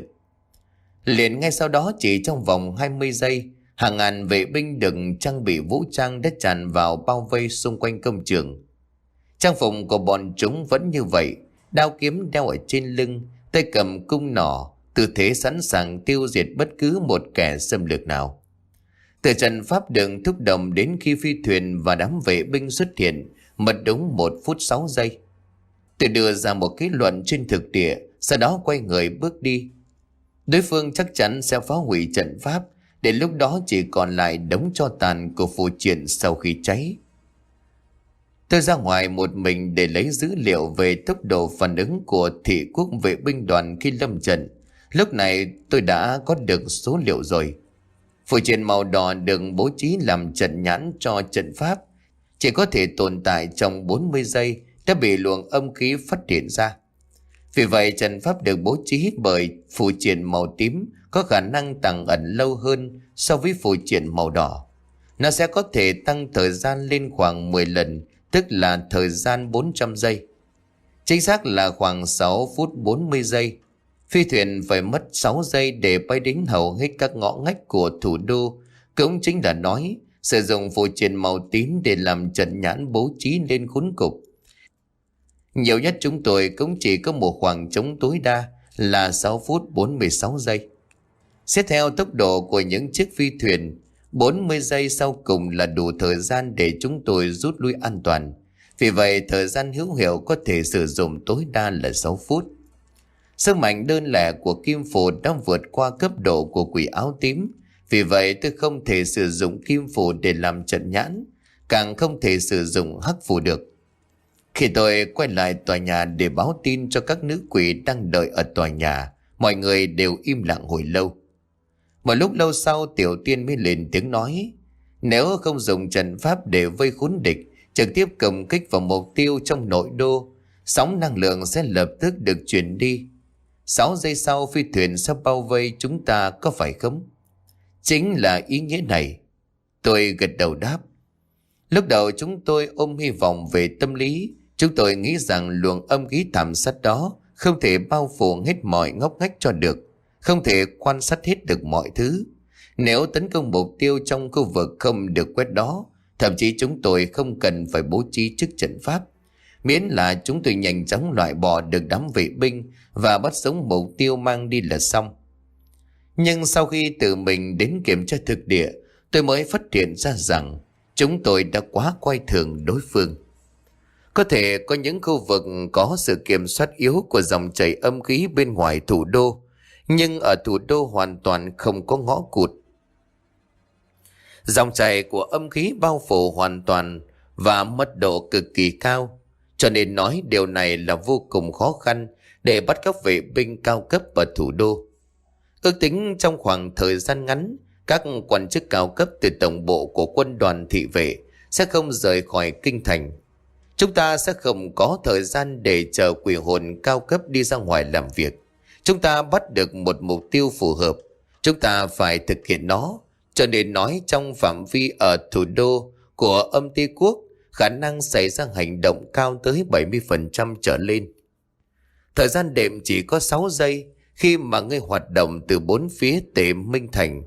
Liền ngay sau đó, chỉ trong vòng hai mươi giây, hàng ngàn vệ binh được trang bị vũ trang đã tràn vào bao vây xung quanh công trường. Trang phục của bọn chúng vẫn như vậy, đao kiếm đeo ở trên lưng, tay cầm cung nỏ, tư thế sẵn sàng tiêu diệt bất cứ một kẻ xâm lược nào. Từ trận pháp đường thúc động đến khi phi thuyền và đám vệ binh xuất hiện, mất đúng một phút sáu giây. Tôi đưa ra một kết luận trên thực địa, sau đó quay người bước đi. Đối phương chắc chắn sẽ phá hủy trận pháp, đến lúc đó chỉ còn lại đống tro tàn của phù triện sau khi cháy. Tôi ra ngoài một mình để lấy dữ liệu về tốc độ phản ứng của thị quốc vệ binh đoàn khi lâm trận. Lúc này tôi đã có được số liệu rồi. Phù triện màu đỏ được bố trí làm trận nhãn cho trận pháp chỉ có thể tồn tại trong bốn mươi giây đã bị luồng âm khí phát hiện ra. Vì vậy trận pháp được bố trí bởi phù triện màu tím có khả năng tàng ẩn lâu hơn so với phù triện màu đỏ. Nó sẽ có thể tăng thời gian lên khoảng mười lần, tức là thời gian bốn trăm giây. Chính xác là khoảng sáu phút bốn mươi giây. Phi thuyền phải mất sáu giây để bay đến hầu hết các ngõ ngách của thủ đô. Cũng chính là nói, sử dụng phù triện màu tím để làm trận nhãn bố trí lên khốn cục. Nhiều nhất chúng tôi cũng chỉ có một khoảng trống tối đa là sáu phút bốn mươi sáu giây. Xét theo tốc độ của những chiếc phi thuyền, bốn mươi giây sau cùng là đủ thời gian để chúng tôi rút lui an toàn. Vì vậy thời gian hữu hiệu có thể sử dụng tối đa là sáu phút. Sức mạnh đơn lẻ của kim phù đã vượt qua cấp độ của quỷ áo tím. Vì vậy tôi không thể sử dụng kim phù để làm trận nhãn, càng không thể sử dụng hắc phù được. Khi tôi quay lại tòa nhà để báo tin cho các nữ quỷ đang đợi ở tòa nhà, mọi người đều im lặng hồi lâu. Một lúc lâu sau Tiểu Tiên mới lên tiếng nói, nếu không dùng trận pháp để vây khốn địch, trực tiếp công kích vào mục tiêu trong nội đô, sóng năng lượng sẽ lập tức được chuyển đi. Sáu giây sau phi thuyền sẽ bao vây chúng ta, có phải không? Chính là ý nghĩa này. Tôi gật đầu đáp. Lúc đầu chúng tôi ôm hy vọng về tâm lý. Chúng tôi nghĩ rằng luồng âm khí thảm sát đó không thể bao phủ hết mọi ngóc ngách cho được, không thể quan sát hết được mọi thứ. Nếu tấn công mục tiêu trong khu vực không được quét đó, thậm chí chúng tôi không cần phải bố trí chức trận pháp, miễn là chúng tôi nhanh chóng loại bỏ được đám vệ binh và bắt sống mục tiêu mang đi là xong. Nhưng sau khi tự mình đến kiểm tra thực địa, tôi mới phát hiện ra rằng chúng tôi đã quá coi thường đối phương. Có thể có những khu vực có sự kiểm soát yếu của dòng chảy âm khí bên ngoài thủ đô, nhưng ở thủ đô hoàn toàn không có ngõ cụt. Dòng chảy của âm khí bao phủ hoàn toàn và mật độ cực kỳ cao, cho nên nói điều này là vô cùng khó khăn để bắt cóc vệ binh cao cấp ở thủ đô. Ước tính trong khoảng thời gian ngắn, các quan chức cao cấp từ tổng bộ của quân đoàn thị vệ sẽ không rời khỏi kinh thành. Chúng ta sẽ không có thời gian để chờ quỷ hồn cao cấp đi ra ngoài làm việc. Chúng ta bắt được một mục tiêu phù hợp, chúng ta phải thực hiện nó. Cho nên nói trong phạm vi ở thủ đô của âm ti quốc, khả năng xảy ra hành động cao tới bảy mươi phần trăm trở lên. Thời gian đệm chỉ có sáu giây khi mà ngươi hoạt động từ bốn phía tề Minh Thành.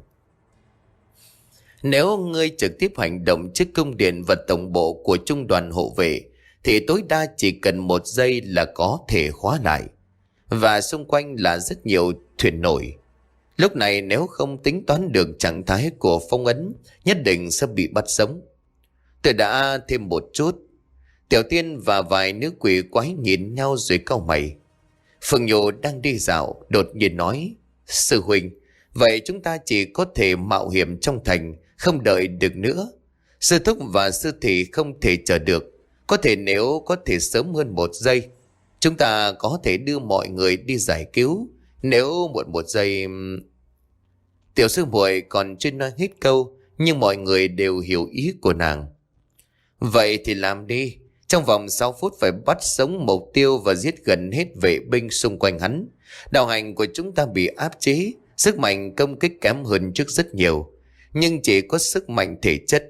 Nếu ngươi trực tiếp hành động trước cung điện và tổng bộ của trung đoàn hộ vệ, thì tối đa chỉ cần một giây là có thể khóa lại. Và xung quanh là rất nhiều thuyền nổi. Lúc này nếu không tính toán được trạng thái của phong ấn, nhất định sẽ bị bắt sống. Tôi đã thêm một chút. Tiểu Tiên và vài nữ quỷ quái nhìn nhau rồi cau mày. Phương Nhô đang đi dạo, đột nhiên nói, sư huynh, vậy chúng ta chỉ có thể mạo hiểm trong thành, không đợi được nữa. Sư thúc và sư thị không thể chờ được. Có thể nếu có thể sớm hơn một giây, chúng ta có thể đưa mọi người đi giải cứu. Nếu muộn một giây... Tiểu sư muội còn chưa nói hết câu, nhưng mọi người đều hiểu ý của nàng. Vậy thì làm đi. Trong vòng sáu phút phải bắt sống mục tiêu và giết gần hết vệ binh xung quanh hắn. Đạo hành của chúng ta bị áp chế, sức mạnh công kích kém hơn trước rất nhiều, nhưng chỉ có sức mạnh thể chất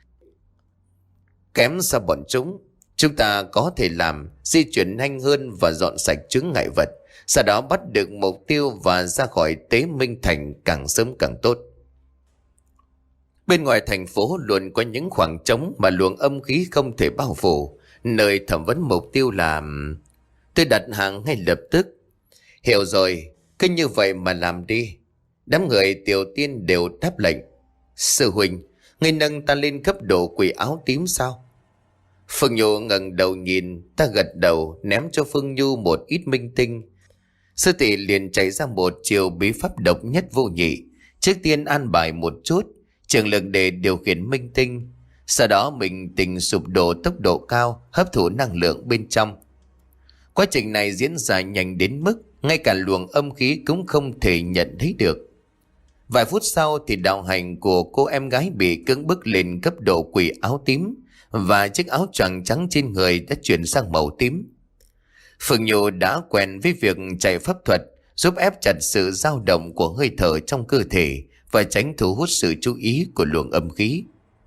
kém xa bọn chúng. Chúng ta có thể làm di chuyển nhanh hơn và dọn sạch chướng ngại vật, sau đó bắt được mục tiêu và ra khỏi Tế Minh Thành càng sớm càng tốt. Bên ngoài thành phố luôn có những khoảng trống mà luồng âm khí không thể bao phủ, nơi thẩm vấn mục tiêu là... Tôi đặt hàng ngay lập tức. Hiểu rồi, cứ như vậy mà làm đi. Đám người Tiểu Tiên đều đáp lệnh. Sư huynh, ngươi nâng ta lên cấp độ quỷ áo tím sao? Phương Nhu ngẩng đầu nhìn, ta gật đầu ném cho Phương Nhu một ít minh tinh. Sư tỷ liền chạy ra một chiều bí pháp độc nhất vô nhị. Trước tiên an bài một chút trường lực để điều khiển minh tinh, Sau đó mình tình sụp đổ tốc độ cao, hấp thụ năng lượng bên trong. Quá trình này diễn ra nhanh đến mức ngay cả luồng âm khí cũng không thể nhận thấy được. Vài phút sau thì đạo hành của cô em gái bị cưỡng bức lên cấp độ quỷ áo tím, và chiếc áo choàng trắng trên người đã chuyển sang màu tím. Phương Nhu đã quen với việc chạy pháp thuật, giúp ép chặt sự dao động của hơi thở trong cơ thể và tránh thu hút sự chú ý của luồng âm khí.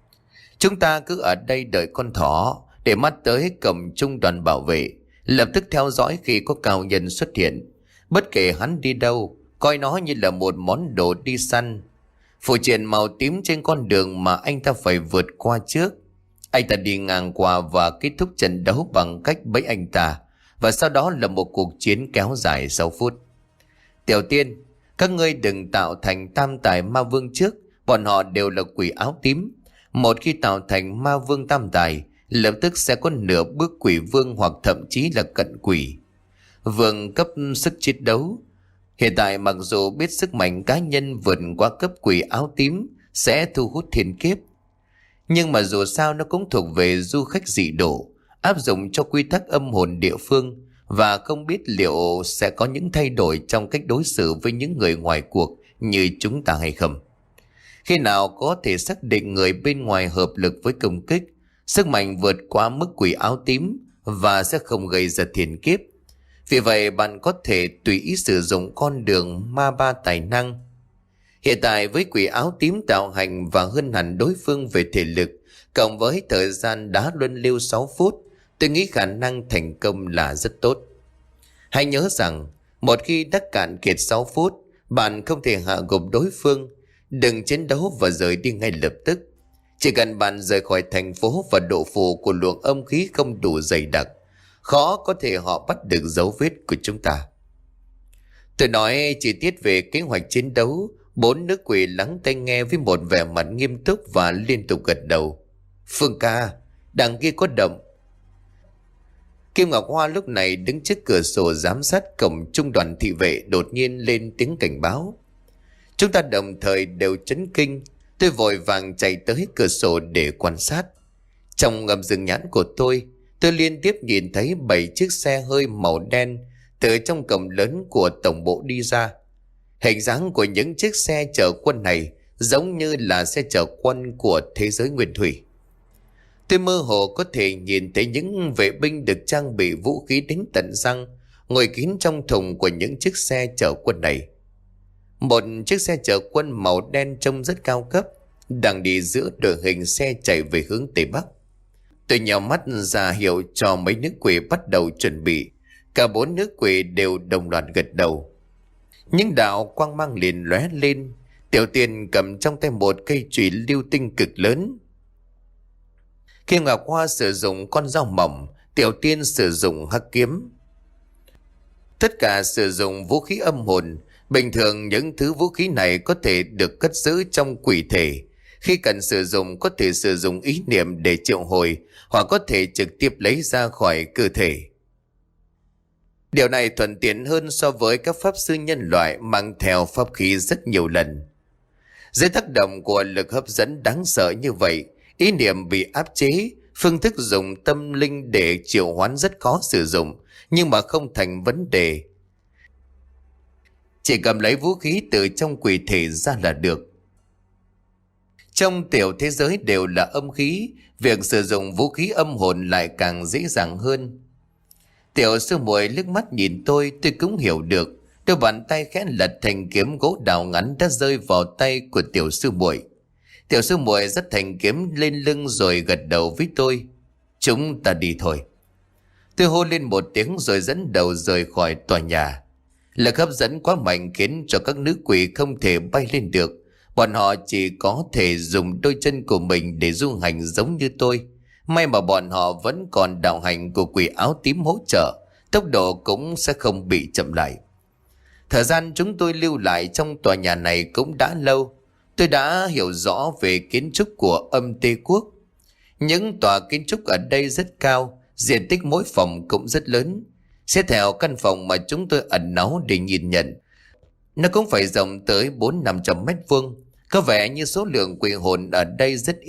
Chúng ta cứ ở đây đợi con thỏ, để mắt tới cổng trung đoàn bảo vệ, lập tức theo dõi khi có cao nhân xuất hiện. Bất kể hắn đi đâu, coi nó như là một món đồ đi săn. Phù triện màu tím trên con đường mà anh ta phải vượt qua trước. Anh ta đi ngang qua và kết thúc trận đấu bằng cách bẫy anh ta, và sau đó là một cuộc chiến kéo dài sáu phút. Tiểu Tiên, các ngươi đừng tạo thành tam tài ma vương trước, bọn họ đều là quỷ áo tím. Một khi tạo thành ma vương tam tài, lập tức sẽ có nửa bước quỷ vương hoặc thậm chí là cận quỷ. Vương cấp sức chiến đấu. Hiện tại mặc dù biết sức mạnh cá nhân vượt qua cấp quỷ áo tím sẽ thu hút thiên kiếp, nhưng mà dù sao nó cũng thuộc về du khách dị độ, áp dụng cho quy tắc âm hồn địa phương, và không biết liệu sẽ có những thay đổi trong cách đối xử với những người ngoài cuộc như chúng ta hay không. Khi nào có thể xác định người bên ngoài hợp lực với công kích, sức mạnh vượt qua mức quỷ áo tím và sẽ không gây ra thiên kiếp. Vì vậy bạn có thể tùy ý sử dụng con đường ma ba tài năng. Hiện tại với quỷ áo tím tạo hành và hơn hẳn đối phương về thể lực, cộng với thời gian đá luân lưu sáu phút, tôi nghĩ khả năng thành công là rất tốt. Hãy nhớ rằng, một khi đã cạn kiệt sáu phút, bạn không thể hạ gục đối phương. Đừng chiến đấu và rời đi ngay lập tức. Chỉ cần bạn rời khỏi thành phố và độ phủ của luồng âm khí không đủ dày đặc, khó có thể họ bắt được dấu vết của chúng ta. Tôi nói chi tiết về kế hoạch chiến đấu. Bốn nữ quỷ lắng tai nghe với một vẻ mặt nghiêm túc và liên tục gật đầu. Phương ca, đằng kia có động. Kim Ngọc Hoa lúc này đứng trước cửa sổ giám sát cổng trung đoàn thị vệ đột nhiên lên tiếng cảnh báo. Chúng ta đồng thời đều chấn kinh. Tôi vội vàng chạy tới cửa sổ để quan sát. Trong ngầm rừng nhãn của tôi, tôi liên tiếp nhìn thấy bảy chiếc xe hơi màu đen từ trong cổng lớn của tổng bộ đi ra. Hình dáng của những chiếc xe chở quân này giống như là xe chở quân của thế giới nguyên thủy. Tôi mơ hồ có thể nhìn thấy những vệ binh được trang bị vũ khí đến tận răng, ngồi kín trong thùng của những chiếc xe chở quân này. Một chiếc xe chở quân màu đen trông rất cao cấp, đang đi giữa đội hình xe chạy về hướng Tây Bắc. Tôi nhào mắt ra hiệu cho mấy nữ quỷ bắt đầu chuẩn bị. Cả bốn nữ quỷ đều đồng loạt gật đầu. Những đạo quang mang liền lóe lên. Tiểu Tiên cầm trong tay một cây chùy lưu tinh cực lớn. Kim Ngọc Hoa sử dụng con dao mỏng, Tiểu Tiên sử dụng hắc kiếm. Tất cả sử dụng vũ khí âm hồn. Bình thường những thứ vũ khí này có thể được cất giữ trong quỷ thể. Khi cần sử dụng có thể sử dụng ý niệm để triệu hồi, hoặc có thể trực tiếp lấy ra khỏi cơ thể. Điều này thuận tiện hơn so với các pháp sư nhân loại mang theo pháp khí rất nhiều lần. Dưới tác động của lực hấp dẫn đáng sợ như vậy, ý niệm bị áp chế, phương thức dùng tâm linh để triệu hoán rất khó sử dụng, nhưng mà không thành vấn đề. Chỉ cầm lấy vũ khí từ trong quỷ thể ra là được. Trong tiểu thế giới đều là âm khí, việc sử dụng vũ khí âm hồn lại càng dễ dàng hơn. Tiểu sư muội liếc mắt nhìn tôi, tôi cũng hiểu được. Đôi bàn tay khẽ lật thành kiếm gỗ đào ngắn đã rơi vào tay của tiểu sư muội. Tiểu sư muội dắt thành kiếm lên lưng rồi gật đầu với tôi. Chúng ta đi thôi. Tôi hô lên một tiếng rồi dẫn đầu rời khỏi tòa nhà. Lực hấp dẫn quá mạnh khiến cho các nữ quỷ không thể bay lên được. Bọn họ chỉ có thể dùng đôi chân của mình để du hành giống như tôi. May mà bọn họ vẫn còn đạo hành của quỷ áo tím hỗ trợ, tốc độ cũng sẽ không bị chậm lại. Thời gian chúng tôi lưu lại trong tòa nhà này cũng đã lâu. Tôi đã hiểu rõ về kiến trúc của âm Tê Quốc. Những tòa kiến trúc ở đây rất cao, diện tích mỗi phòng cũng rất lớn. Xét theo căn phòng mà chúng tôi ẩn náu để nhìn nhận, nó cũng phải rộng tới bốn năm trăm mét vuông. Có vẻ như số lượng quỷ hồn ở đây rất ít,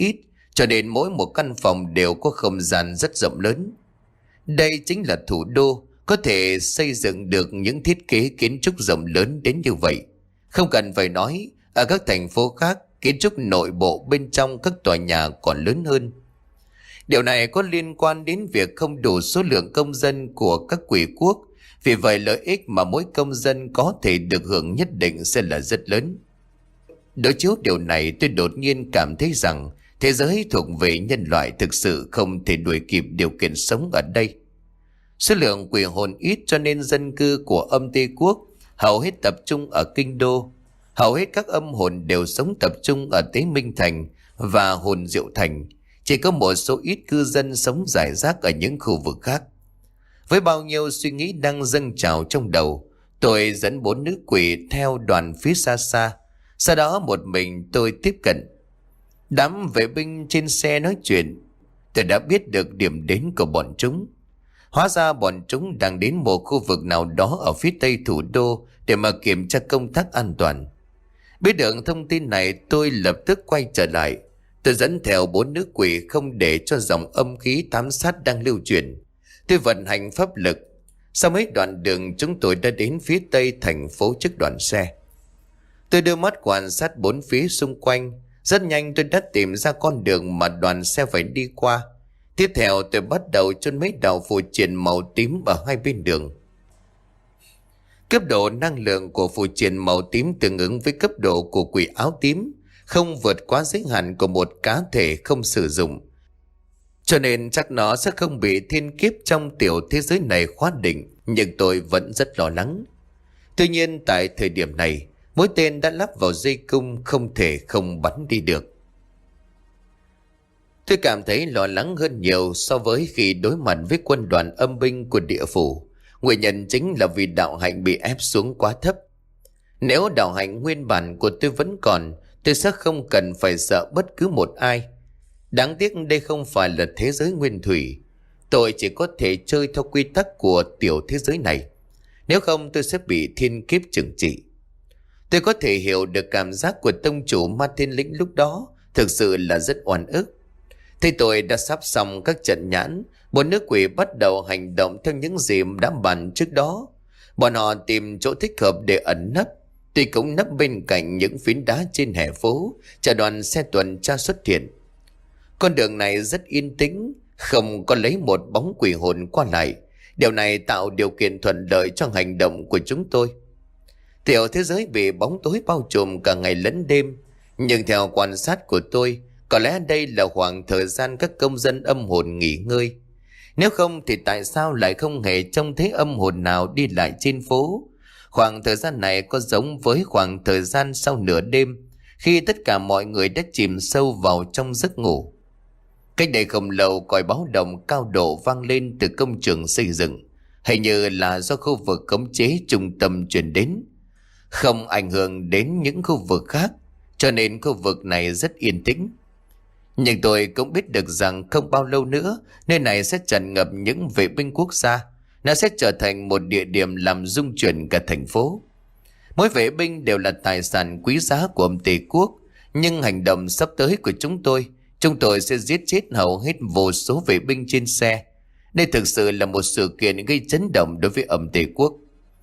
cho nên mỗi một căn phòng đều có không gian rất rộng lớn. Đây chính là thủ đô có thể xây dựng được những thiết kế kiến trúc rộng lớn đến như vậy. Không cần phải nói, ở các thành phố khác, kiến trúc nội bộ bên trong các tòa nhà còn lớn hơn. Điều này có liên quan đến việc không đủ số lượng công dân của các quỷ quốc, vì vậy lợi ích mà mỗi công dân có thể được hưởng nhất định sẽ là rất lớn. Đối chiếu điều này, tôi đột nhiên cảm thấy rằng thế giới thuộc về nhân loại thực sự không thể đuổi kịp điều kiện sống ở đây. Số lượng quỷ hồn ít cho nên dân cư của âm Tây Quốc hầu hết tập trung ở kinh đô. Hầu hết các âm hồn đều sống tập trung ở Tế Minh Thành và Hồn Diệu Thành. Chỉ có một số ít cư dân sống rải rác ở những khu vực khác. Với bao nhiêu suy nghĩ đang dâng trào trong đầu, tôi dẫn bốn nữ quỷ theo đoàn phía xa xa. Sau đó một mình tôi tiếp cận. Đám vệ binh trên xe nói chuyện. Tôi đã biết được điểm đến của bọn chúng. Hóa ra bọn chúng đang đến một khu vực nào đó ở phía tây thủ đô để mà kiểm tra công tác an toàn. Biết được thông tin này, tôi lập tức quay trở lại. Tôi dẫn theo bốn nữ quỷ không để cho dòng âm khí thám sát đang lưu truyền. Tôi vận hành pháp lực. Sau mấy đoạn đường chúng tôi đã đến phía tây thành phố trước đoàn xe. Tôi đưa mắt quan sát bốn phía xung quanh. Rất nhanh tôi đã tìm ra con đường mà đoàn xe phải đi qua. Tiếp theo tôi bắt đầu chôn mấy đạo phù triện màu tím ở hai bên đường. Cấp độ năng lượng của phù triện màu tím tương ứng với cấp độ của quỷ áo tím, không vượt quá giới hạn của một cá thể không sử dụng. Cho nên chắc nó sẽ không bị thiên kiếp trong tiểu thế giới này khóa định, nhưng tôi vẫn rất lo lắng. Tuy nhiên tại thời điểm này, mũi tên đã lắp vào dây cung không thể không bắn đi được. Tôi cảm thấy lo lắng hơn nhiều so với khi đối mặt với quân đoàn âm binh của địa phủ. Nguyên nhân chính là vì đạo hạnh bị ép xuống quá thấp. Nếu đạo hạnh nguyên bản của tôi vẫn còn, tôi sẽ không cần phải sợ bất cứ một ai. Đáng tiếc đây không phải là thế giới nguyên thủy. Tôi chỉ có thể chơi theo quy tắc của tiểu thế giới này. Nếu không tôi sẽ bị thiên kiếp trừng trị. Tôi có thể hiểu được cảm giác của tông chủ Ma Thiên Lĩnh lúc đó, thực sự là rất oan ức. Thế tôi đã sắp xong các trận nhãn, bốn nữ quỷ bắt đầu hành động theo những gì đã bàn trước đó. Bọn họ tìm chỗ thích hợp để ẩn nấp. Tôi cũng nấp bên cạnh những phiến đá trên hè phố, chờ đoàn xe tuần tra xuất hiện. Con đường này rất yên tĩnh, không có lấy một bóng quỷ hồn qua lại. Điều này tạo điều kiện thuận lợi cho hành động của chúng tôi. Tiểu thế giới bị bóng tối bao trùm cả ngày lẫn đêm. Nhưng theo quan sát của tôi, có lẽ đây là khoảng thời gian các công dân âm hồn nghỉ ngơi. Nếu không thì tại sao lại không hề trông thấy âm hồn nào đi lại trên phố? Khoảng thời gian này có giống với khoảng thời gian sau nửa đêm, khi tất cả mọi người đã chìm sâu vào trong giấc ngủ. Cách đây không lâu, còi báo động cao độ vang lên từ công trường xây dựng, hình như là do khu vực khống chế trung tâm truyền đến, không ảnh hưởng đến những khu vực khác, cho nên khu vực này rất yên tĩnh. Nhưng tôi cũng biết được rằng không bao lâu nữa, nơi này sẽ tràn ngập những vệ binh quốc gia. Nó sẽ trở thành một địa điểm làm rung chuyển cả thành phố. Mỗi vệ binh đều là tài sản quý giá của âm Tề Quốc. Nhưng hành động sắp tới của chúng tôi, chúng tôi sẽ giết chết hầu hết vô số vệ binh trên xe. Đây thực sự là một sự kiện gây chấn động đối với âm Tề Quốc.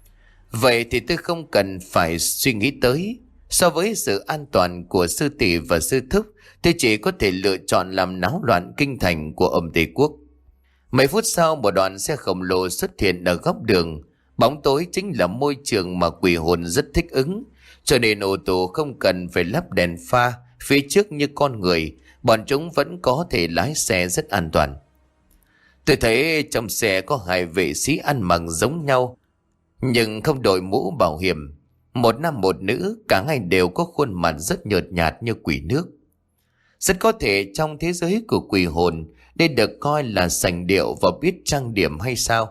Vậy thì tôi không cần phải suy nghĩ tới. So với sự an toàn của sư tỷ và sư thúc, tôi chỉ có thể lựa chọn làm náo loạn kinh thành của âm Tề Quốc. Mấy phút sau, một đoàn xe khổng lồ xuất hiện ở góc đường. Bóng tối chính là môi trường mà quỷ hồn rất thích ứng, cho nên ô tô không cần phải lắp đèn pha phía trước như con người, bọn chúng vẫn có thể lái xe rất an toàn. Tôi thấy trong xe có hai vệ sĩ ăn mặc giống nhau, nhưng không đội mũ bảo hiểm. Một nam một nữ, cả hai đều có khuôn mặt rất nhợt nhạt như quỷ nước. Rất có thể trong thế giới của quỷ hồn, đây được coi là sành điệu và biết trang điểm hay sao?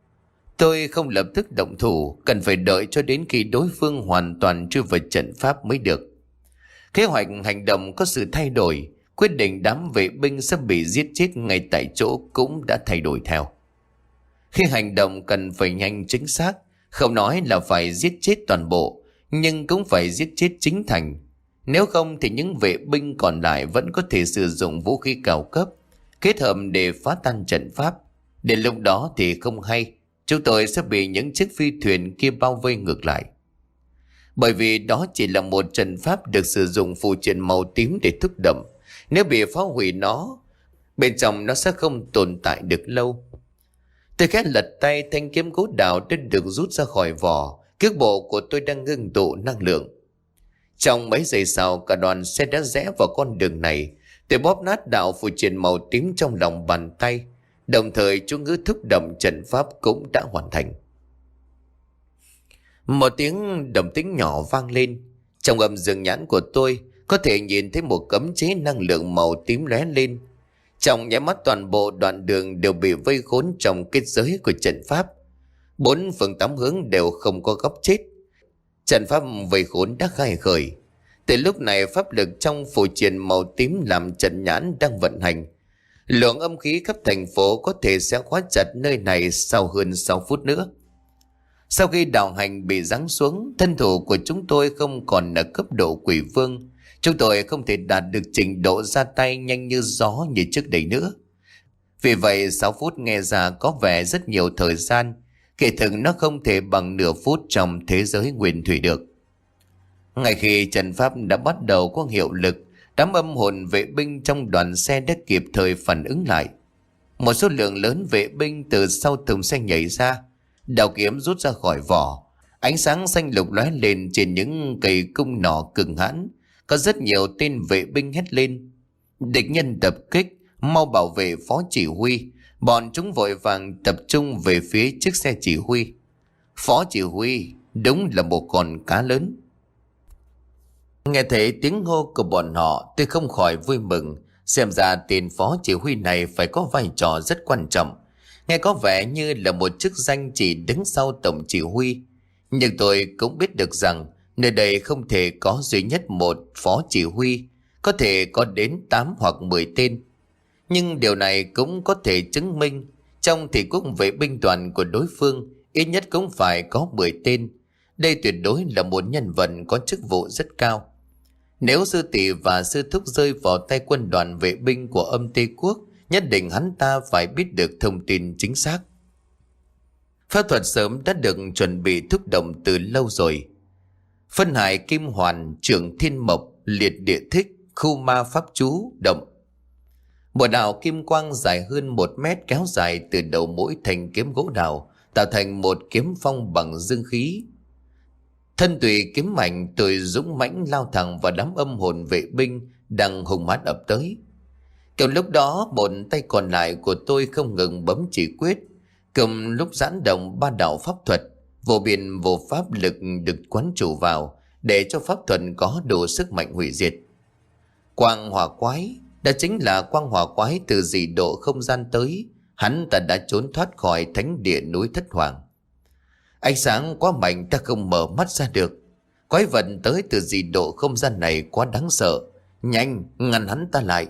Tôi không lập tức động thủ, cần phải đợi cho đến khi đối phương hoàn toàn chưa vào trận pháp mới được. Kế hoạch hành động có sự thay đổi, quyết định đám vệ binh sẽ bị giết chết ngay tại chỗ cũng đã thay đổi theo. Khi hành động cần phải nhanh chính xác, không nói là phải giết chết toàn bộ, nhưng cũng phải giết chết chính thành. Nếu không thì những vệ binh còn lại vẫn có thể sử dụng vũ khí cao cấp kết hợp để phá tan trận pháp. Đến lúc đó thì không hay, chúng tôi sẽ bị những chiếc phi thuyền kia bao vây ngược lại. Bởi vì đó chỉ là một trận pháp được sử dụng phù triện màu tím để thúc đẩy. Nếu bị phá hủy nó, bên trong nó sẽ không tồn tại được lâu. Tôi khẽ lật tay, thanh kiếm gỗ đào đã được rút ra khỏi vỏ. Cước bộ của tôi đang ngưng tụ năng lượng. Trong mấy giây sau, cả đoàn xe đã rẽ vào con đường này. Tôi bóp nát đạo phù triện màu tím trong lòng bàn tay. Đồng thời chú ngữ thúc động trận pháp cũng đã hoàn thành. Một tiếng đồng tính nhỏ vang lên. Trong âm dương nhãn của tôi có thể nhìn thấy một cấm chế năng lượng màu tím lóe lên. Trong nháy mắt toàn bộ đoạn đường đều bị vây khốn trong kết giới của trận pháp. Bốn phương tám hướng đều không có góc chết. Trận pháp vây khốn đã khai khởi. Từ lúc này pháp lực trong phù triện màu tím làm trận nhãn đang vận hành. Lượng âm khí khắp thành phố có thể sẽ khóa chặt nơi này sau hơn sáu phút nữa. Sau khi đạo hành bị giáng xuống, thân thủ của chúng tôi không còn ở cấp độ quỷ vương. Chúng tôi không thể đạt được trình độ ra tay nhanh như gió như trước đây nữa. Vì vậy sáu phút nghe ra có vẻ rất nhiều thời gian. Kể thực nó không thể bằng nửa phút trong thế giới nguyên thủy được. Ngay khi trận pháp đã bắt đầu có hiệu lực, đám âm hồn vệ binh trong đoàn xe đã kịp thời phản ứng lại. Một số lượng lớn vệ binh từ sau thùng xe nhảy ra, đao kiếm rút ra khỏi vỏ. Ánh sáng xanh lục lóe lên trên những cây cung nỏ cứng hãn. Có rất nhiều tên vệ binh hét lên: địch nhân tập kích, mau bảo vệ phó chỉ huy. Bọn chúng vội vàng tập trung về phía chiếc xe chỉ huy. Phó chỉ huy đúng là một con cá lớn. Nghe thấy tiếng hô của bọn họ, tôi không khỏi vui mừng. Xem ra tên phó chỉ huy này phải có vai trò rất quan trọng. Nghe có vẻ như là một chức danh chỉ đứng sau tổng chỉ huy. Nhưng tôi cũng biết được rằng nơi đây không thể có duy nhất một phó chỉ huy, có thể có đến tám hoặc mười tên. Nhưng điều này cũng có thể chứng minh trong thị quốc vệ binh đoàn của đối phương ít nhất cũng phải có mười tên. Đây tuyệt đối là một nhân vật có chức vụ rất cao. Nếu sư tỷ và sư thúc rơi vào tay quân đoàn vệ binh của âm Tây Quốc, nhất định hắn ta phải biết được thông tin chính xác. Pháp thuật sớm đã được chuẩn bị thúc động từ lâu rồi. Phân hải kim hoàn, trưởng thiên mộc, liệt địa thích, khu ma pháp chú, động. Một đạo kim quang dài hơn một mét kéo dài từ đầu mỗi thành kiếm gỗ đào, tạo thành một kiếm phong bằng dương khí. Thân tùy kiếm mạnh, tôi dũng mãnh lao thẳng vào đám âm hồn vệ binh đang hùng mãnh ập tới. Kiểu lúc đó, một tay còn lại của tôi không ngừng bấm chỉ quyết, cầm lúc giãn động ba đạo pháp thuật, vô biên vô pháp lực được quán chủ vào để cho pháp thuật có đủ sức mạnh hủy diệt. Quang hỏa quái, đó chính là quang hỏa quái từ dị độ không gian tới, hắn ta đã trốn thoát khỏi thánh địa núi Thất Hoàng. Ánh sáng quá mạnh ta không mở mắt ra được. Quái vật tới từ dị độ không gian này quá đáng sợ, nhanh ngăn hắn ta lại.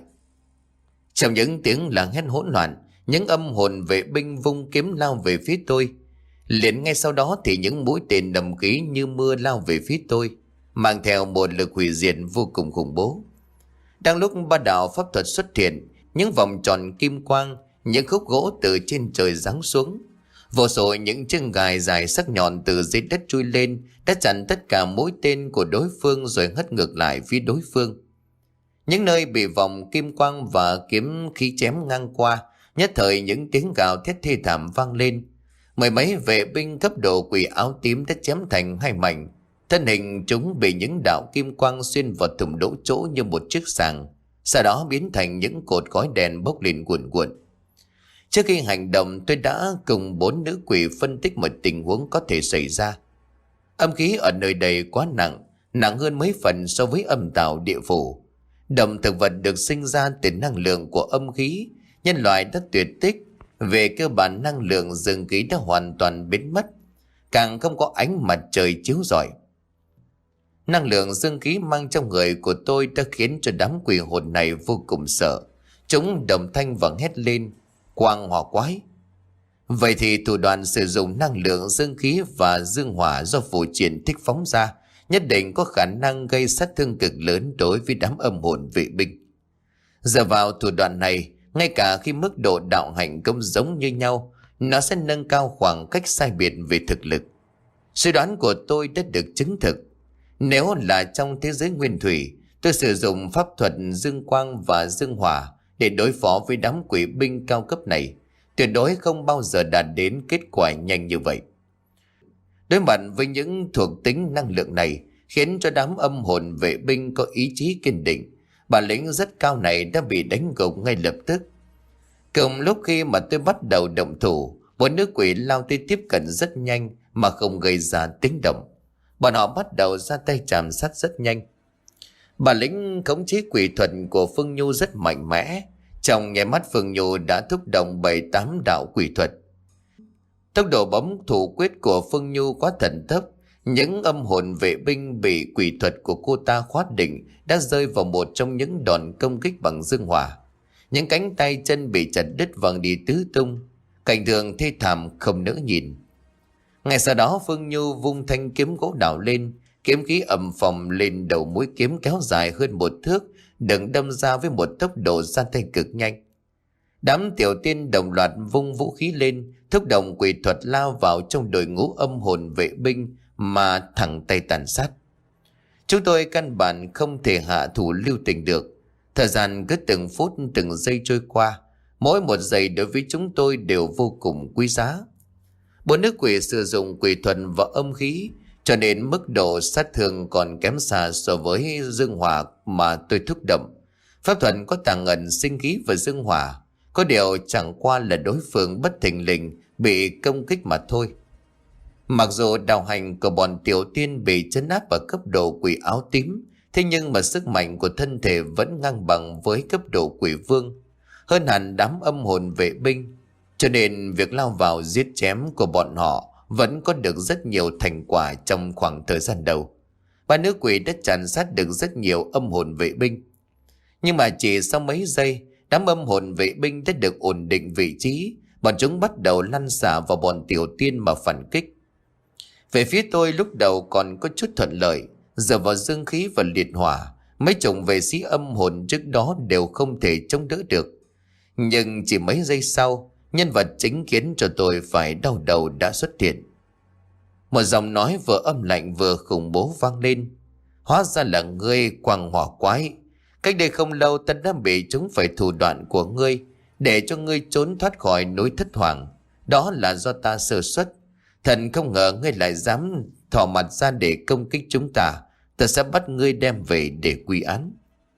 Trong những tiếng làng hét hỗn loạn, những âm hồn vệ binh vung kiếm lao về phía tôi. Liền ngay sau đó thì những mũi tên đầm khí như mưa lao về phía tôi, mang theo một lực hủy diệt vô cùng khủng bố. Đang lúc ba đạo pháp thuật xuất hiện, những vòng tròn kim quang, những khúc gỗ từ trên trời giáng xuống, vô số những chân gài dài sắc nhọn từ dưới đất chui lên, đã chặn tất cả mũi tên của đối phương rồi hất ngược lại phía đối phương. Những nơi bị vòng kim quang và kiếm khí chém ngang qua, nhất thời những tiếng gào thét thê thảm vang lên. Mười mấy vệ binh cấp độ quỷ áo tím đã chém thành hai mảnh. Thân hình chúng bị những đạo kim quang xuyên vào thủng lỗ chỗ như một chiếc sàng, sau đó biến thành những cột khói đèn bốc lên cuồn cuộn. Trước khi hành động, tôi đã cùng bốn nữ quỷ phân tích một tình huống có thể xảy ra. Âm khí ở nơi đây quá nặng, nặng hơn mấy phần so với âm tào địa phủ. Động thực vật được sinh ra từ năng lượng của âm khí, nhân loại đã tuyệt tích. Về cơ bản năng lượng dương khí đã hoàn toàn biến mất, càng không có ánh mặt trời chiếu rọi. Năng lượng dương khí mang trong người của tôi đã khiến cho đám quỷ hồn này vô cùng sợ. Chúng đồng thanh và hét lên: quang hỏa quái. Vậy thì thủ đoạn sử dụng năng lượng dương khí và dương hỏa do phù triển thích phóng ra nhất định có khả năng gây sát thương cực lớn đối với đám âm hồn vệ binh. Giờ vào thủ đoạn này, ngay cả khi mức độ đạo hạnh cũng giống như nhau, nó sẽ nâng cao khoảng cách sai biệt về thực lực. Suy đoán của tôi đã được chứng thực. Nếu là trong thế giới nguyên thủy, tôi sử dụng pháp thuật dương quang và dương hỏa để đối phó với đám quỷ binh cao cấp này, tuyệt đối không bao giờ đạt đến kết quả nhanh như vậy. Đối mặt với những thuộc tính năng lượng này khiến cho đám âm hồn vệ binh có ý chí kiên định, bản lĩnh rất cao này đã bị đánh gục ngay lập tức. Cùng lúc khi mà tôi bắt đầu động thủ, một nữ quỷ lao tới tiếp cận rất nhanh mà không gây ra tiếng động. Bọn họ bắt đầu ra tay chạm sát rất nhanh. Bản lĩnh khống chế quỷ thuật của Phương Nhu rất mạnh mẽ. Trong nháy mắt Phương Nhu đã thúc động bảy tám đạo quỷ thuật. Tốc độ bấm thủ quyết của Phương Nhu quá thần tốc. Những âm hồn vệ binh bị quỷ thuật của cô ta khóa định đã rơi vào một trong những đòn công kích bằng dương hỏa. Những cánh tay chân bị chặt đứt văng đi tứ tung. Cảnh tượng thê thảm không nỡ nhìn. Ngay sau đó Phương Nhu vung thanh kiếm gỗ đào lên, kiếm khí ầm phồng lên đầu mũi kiếm kéo dài hơn một thước, đừng đâm ra với một tốc độ ra tay cực nhanh. Đám tiểu tiên đồng loạt vung vũ khí lên, thúc động quỷ thuật lao vào trong đội ngũ âm hồn vệ binh mà thẳng tay tàn sát. Chúng tôi căn bản không thể hạ thủ lưu tình được. Thời gian cứ từng phút từng giây trôi qua, mỗi một giây đối với chúng tôi đều vô cùng quý giá. Bốn nữ quỷ sử dụng quỷ thuật và âm khí, cho nên mức độ sát thương còn kém xa so với dương hỏa mà tôi thúc động. Pháp thuật có tàng ẩn sinh khí và dương hỏa, có điều chẳng qua là đối phương bất thình lình bị công kích mà thôi. Mặc dù đạo hành của bọn tiểu tiên bị trấn áp ở cấp độ quỷ áo tím, thế nhưng mà sức mạnh của thân thể vẫn ngang bằng với cấp độ quỷ vương, hơn hẳn đám âm hồn vệ binh. Cho nên việc lao vào giết chém của bọn họ vẫn có được rất nhiều thành quả trong khoảng thời gian đầu. Ba nữ quỷ đã chặn sát được rất nhiều âm hồn vệ binh. Nhưng mà chỉ sau mấy giây, đám âm hồn vệ binh đã được ổn định vị trí, bọn chúng bắt đầu lăn xả vào bọn tiểu tiên mà phản kích. Về phía tôi lúc đầu còn có chút thuận lợi, giờ vào dương khí và liệt hỏa, mấy chồng vệ sĩ âm hồn trước đó đều không thể chống đỡ được. Nhưng chỉ mấy giây sau, nhân vật chính khiến cho tôi phải đau đầu đã xuất hiện. Một giọng nói vừa âm lạnh vừa khủng bố vang lên. Hóa ra là ngươi, Quang Hỏa Quái. Cách đây không lâu ta đã bị chúng phải thủ đoạn của ngươi, để cho ngươi trốn thoát khỏi núi Thất Hoàng. Đó là do ta sơ suất. Thần không ngờ ngươi lại dám thò mặt ra để công kích chúng ta. Ta sẽ bắt ngươi đem về để quy án.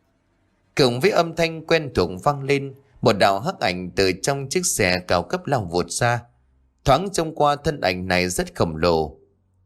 Cùng với âm thanh quen thuộc vang lên, một đạo hắc ảnh từ trong chiếc xe cao cấp lao vụt ra. Thoáng trông qua thân ảnh này rất khổng lồ.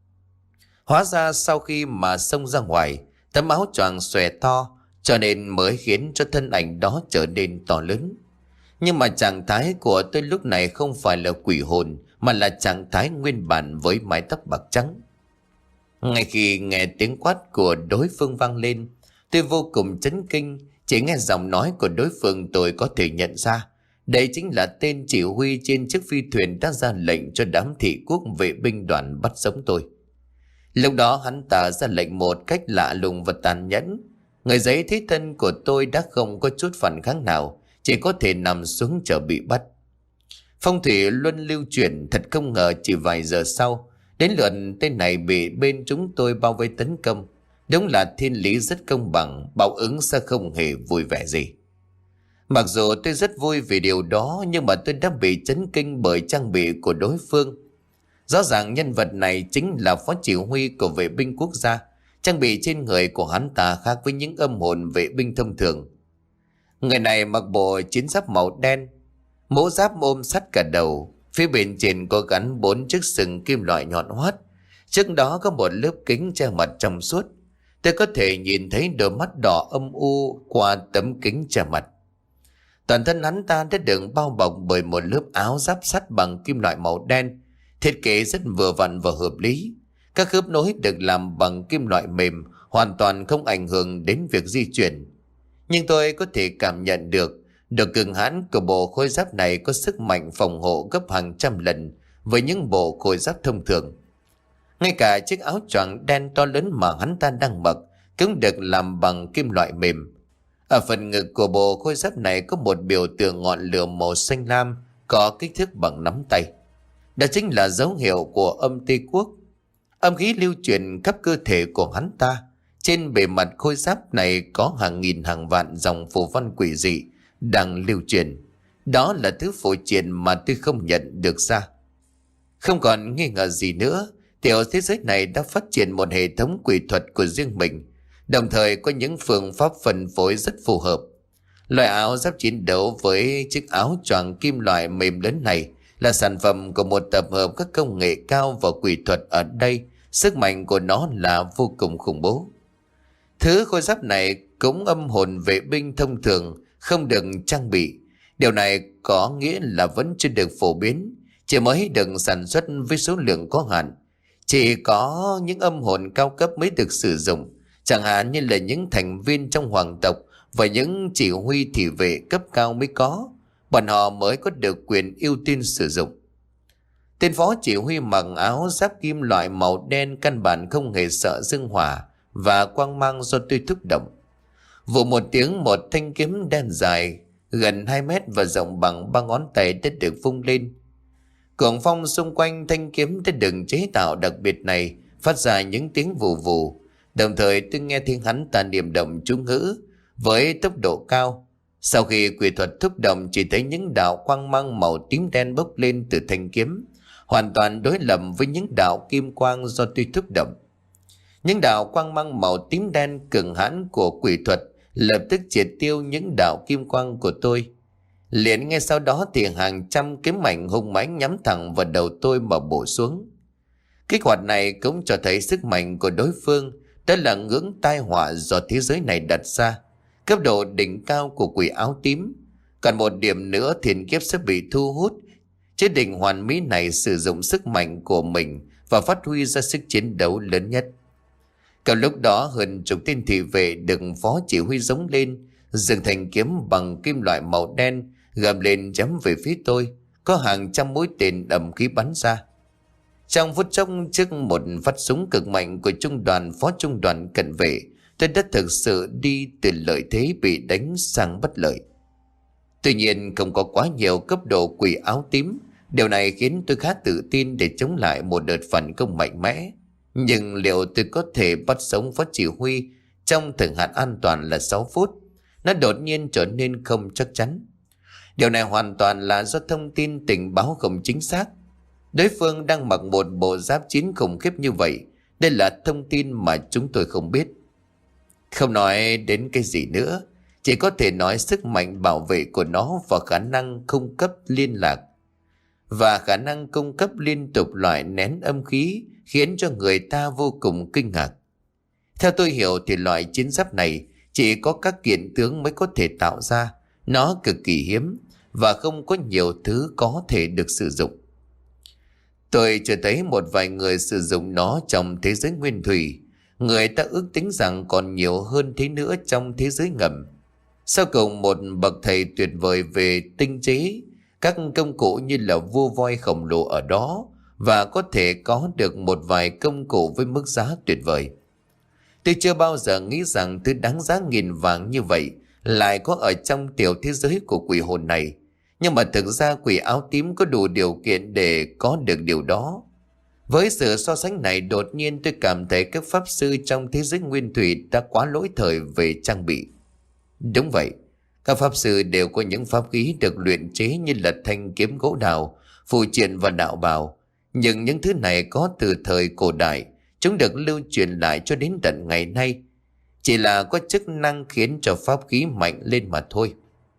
Hóa ra sau khi mà xông ra ngoài, tấm áo choàng xòe to, cho nên mới khiến cho thân ảnh đó trở nên to lớn. Nhưng mà trạng thái của tôi lúc này không phải là quỷ hồn, mà là trạng thái nguyên bản với mái tóc bạc trắng. Ngay khi nghe tiếng quát của đối phương vang lên, tôi vô cùng chấn kinh. Chỉ nghe giọng nói của đối phương tôi có thể nhận ra đây chính là tên chỉ huy trên chiếc phi thuyền đã ra lệnh cho đám thị quốc vệ binh đoàn bắt sống tôi. Lúc đó hắn ta ra lệnh một cách lạ lùng và tàn nhẫn. Người giấy thế thân của tôi đã không có chút phản kháng nào, chỉ có thể nằm xuống chờ bị bắt. Phong thủy luân lưu chuyển, thật không ngờ chỉ vài giờ sau, đến lượt tên này bị bên chúng tôi bao vây tấn công. Đúng là thiên lý rất công bằng, báo ứng sẽ không hề vui vẻ gì. Mặc dù tôi rất vui vì điều đó, nhưng mà tôi đã bị chấn kinh bởi trang bị của đối phương. Rõ ràng nhân vật này chính là phó chỉ huy của vệ binh quốc gia. Trang bị trên người của hắn ta khác với những âm hồn vệ binh thông thường. Người này mặc bộ chiến giáp màu đen, mũ giáp ôm sắt cả đầu, phía bên trên có gắn bốn chiếc sừng kim loại nhọn hoắt. Trước đó có một lớp kính che mặt trong suốt. Tôi có thể nhìn thấy đôi mắt đỏ âm u qua tấm kính che mặt. Toàn thân hắn ta đã được bao bọc bởi một lớp áo giáp sắt bằng kim loại màu đen, thiết kế rất vừa vặn và hợp lý. Các khớp nối được làm bằng kim loại mềm, hoàn toàn không ảnh hưởng đến việc di chuyển. Nhưng tôi có thể cảm nhận được độ cường hãn của bộ khôi giáp này có sức mạnh phòng hộ gấp hàng trăm lần với những bộ khôi giáp thông thường. Ngay cả chiếc áo choàng đen to lớn mà hắn ta đang mặc cũng được làm bằng kim loại mềm. Ở phần ngực của bộ khôi giáp này có một biểu tượng ngọn lửa màu xanh lam có kích thước bằng nắm tay. Đó chính là dấu hiệu của âm Tây Quốc. Âm khí lưu truyền khắp cơ thể của hắn ta. Trên bề mặt khôi giáp này có hàng nghìn hàng vạn dòng phù văn quỷ dị đang lưu truyền. Đó là thứ phổ truyền mà tôi không nhận được ra. Không còn nghi ngờ gì nữa, tiểu thế giới này đã phát triển một hệ thống quỷ thuật của riêng mình, đồng thời có những phương pháp phân phối rất phù hợp. Loại áo giáp chiến đấu với chiếc áo choàng kim loại mềm lớn này là sản phẩm của một tập hợp các công nghệ cao và quỷ thuật ở đây. Sức mạnh của nó là vô cùng khủng bố. Thứ khôi giáp này cũng âm hồn vệ binh thông thường, không được trang bị. Điều này có nghĩa là vẫn chưa được phổ biến, chỉ mới được sản xuất với số lượng có hạn. Chỉ có những âm hồn cao cấp mới được sử dụng, chẳng hạn như là những thành viên trong hoàng tộc và những chỉ huy thị vệ cấp cao mới có. Bọn họ mới có được quyền ưu tiên sử dụng. Tên phó chỉ huy mặc áo giáp kim loại màu đen căn bản không hề sợ dương hỏa và quang mang do tôi thúc động. Vụ một tiếng, một thanh kiếm đen dài gần hai mét và rộng bằng ba ngón tay đã được vung lên. Cuồng phong xung quanh thanh kiếm đã được chế tạo đặc biệt này phát ra những tiếng vù vù. Đồng thời tôi nghe tiếng hắn ta niệm động chú ngữ với tốc độ cao. Sau khi quỷ thuật thúc động, chỉ thấy những đạo quang mang màu tím đen bốc lên từ thanh kiếm, hoàn toàn đối lập với những đạo kim quang do tôi thúc động. Những đạo quang mang màu tím đen cường hãn của quỷ thuật lập tức triệt tiêu những đạo kim quang của tôi. Liền ngay sau đó thì hàng trăm kiếm mảnh hung mãnh nhắm thẳng vào đầu tôi mà bổ xuống. Kích hoạt này cũng cho thấy sức mạnh của đối phương, đó là ngưỡng tai họa do thế giới này đặt ra, cấp độ đỉnh cao của quỷ áo tím. Còn một điểm nữa, thiên kiếp sẽ bị thu hút, chứ đỉnh hoàn mỹ này sử dụng sức mạnh của mình và phát huy ra sức chiến đấu lớn nhất. Cả lúc đó hơn chục tên thị vệ được phó chỉ huy giống lên, dừng thành kiếm bằng kim loại màu đen, gầm lên chém về phía tôi. Có hàng trăm mũi tên ầm khí bắn ra. Trong phút chốc, trước một phát súng cực mạnh của trung đoàn phó trung đoàn cận vệ, tôi đã thực sự đi từ lợi thế bị đánh sang bất lợi. Tuy nhiên không có quá nhiều cấp độ quỷ áo tím. Điều này khiến tôi khá tự tin để chống lại một đợt phản công mạnh mẽ. Nhưng liệu tôi có thể bắt sống phó chỉ huy trong thời hạn an toàn là sáu phút? Nó đột nhiên trở nên không chắc chắn. Điều này hoàn toàn là do thông tin tình báo không chính xác. Đối phương đang mặc một bộ giáp chiến khủng khiếp như vậy. Đây là thông tin mà chúng tôi không biết. Không nói đến cái gì nữa, chỉ có thể nói sức mạnh bảo vệ của nó và khả năng cung cấp liên lạc và khả năng cung cấp liên tục loại nén âm khí khiến cho người ta vô cùng kinh ngạc. Theo tôi hiểu thì loại chiến giáp này chỉ có các kiện tướng mới có thể tạo ra. Nó cực kỳ hiếm và không có nhiều thứ có thể được sử dụng. Tôi chưa thấy một vài người sử dụng nó trong thế giới nguyên thủy. Người ta ước tính rằng còn nhiều hơn thế nữa trong thế giới ngầm. Sau cùng, một bậc thầy tuyệt vời về tinh chế các công cụ như là vua voi khổng lồ ở đó, và có thể có được một vài công cụ với mức giá tuyệt vời. Tôi chưa bao giờ nghĩ rằng thứ đáng giá nghìn vàng như vậy lại có ở trong tiểu thế giới của quỷ hồn này. Nhưng mà thực ra quỷ áo tím có đủ điều kiện để có được điều đó. Với sự so sánh này, đột nhiên tôi cảm thấy các pháp sư trong thế giới nguyên thủy đã quá lỗi thời về trang bị. Đúng vậy, các pháp sư đều có những pháp khí được luyện chế như là thanh kiếm gỗ đào, phù triện và đạo bào. Nhưng những thứ này có từ thời cổ đại, chúng được lưu truyền lại cho đến tận ngày nay. Chỉ là có chức năng khiến cho pháp khí mạnh lên mà thôi.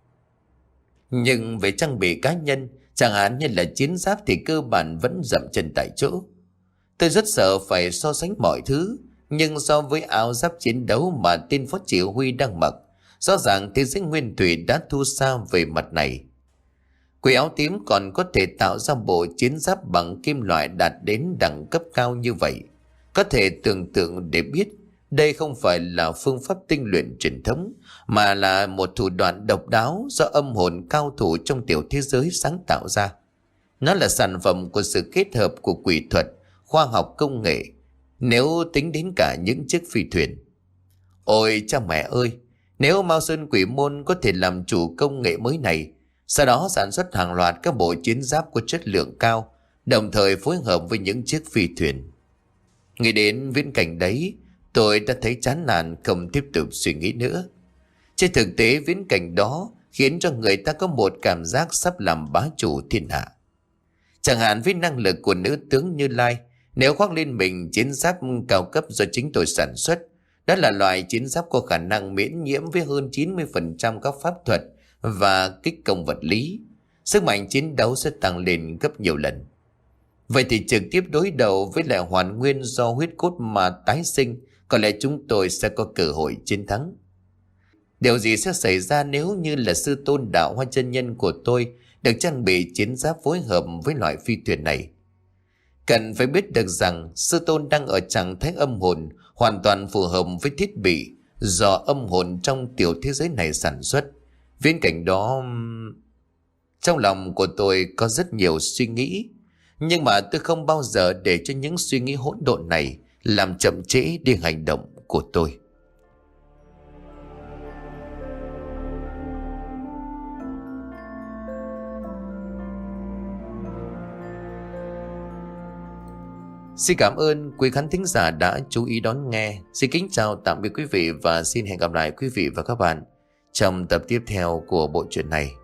Nhưng về trang bị cá nhân, chẳng hạn như là chiến giáp thì cơ bản vẫn dậm chân tại chỗ. Tôi rất sợ phải so sánh mọi thứ, nhưng so với áo giáp chiến đấu mà tên phó chỉ huy đang mặc, rõ ràng thế giới nguyên thủy đã thu xa về mặt này. Quỷ áo tím còn có thể tạo ra bộ chiến giáp bằng kim loại đạt đến đẳng cấp cao như vậy. Có thể tưởng tượng để biết đây không phải là phương pháp tinh luyện truyền thống, mà là một thủ đoạn độc đáo do âm hồn cao thủ trong tiểu thế giới sáng tạo ra. Nó là sản phẩm của sự kết hợp của quỷ thuật, khoa học công nghệ, nếu tính đến cả những chiếc phi thuyền. Ôi cha mẹ ơi, nếu Mao Sơn Quỷ Môn có thể làm chủ công nghệ mới này, sau đó sản xuất hàng loạt các bộ chiến giáp có chất lượng cao, đồng thời phối hợp với những chiếc phi thuyền. Nghĩ đến viễn cảnh đấy, tôi đã thấy chán nản không tiếp tục suy nghĩ nữa. Trên thực tế, viễn cảnh đó khiến cho người ta có một cảm giác sắp làm bá chủ thiên hạ. Chẳng hạn với năng lực của nữ tướng Như Lai, nếu khoác lên mình chiến giáp cao cấp do chính tôi sản xuất, đó là loại chiến giáp có khả năng miễn nhiễm với hơn chín mươi phần trăm các pháp thuật và kích công vật lý, sức mạnh chiến đấu sẽ tăng lên gấp nhiều lần. Vậy thì trực tiếp đối đầu với lại hoàn nguyên do huyết cốt mà tái sinh, có lẽ chúng tôi sẽ có cơ hội chiến thắng. Điều gì sẽ xảy ra nếu như là sư tôn Đạo Hoa chân nhân của tôi được trang bị chiến giáp phối hợp với loại phi thuyền này? Cần phải biết được rằng sư tôn đang ở trạng thái âm hồn, hoàn toàn phù hợp với thiết bị do âm hồn trong tiểu thế giới này sản xuất. Viễn cảnh đó... Trong lòng của tôi có rất nhiều suy nghĩ, nhưng mà tôi không bao giờ để cho những suy nghĩ hỗn độn này làm chậm trễ đi hành động của tôi. Xin cảm ơn quý khán thính giả đã chú ý đón nghe. Xin kính chào tạm biệt quý vị và xin hẹn gặp lại quý vị và các bạn trong tập tiếp theo của bộ truyện này.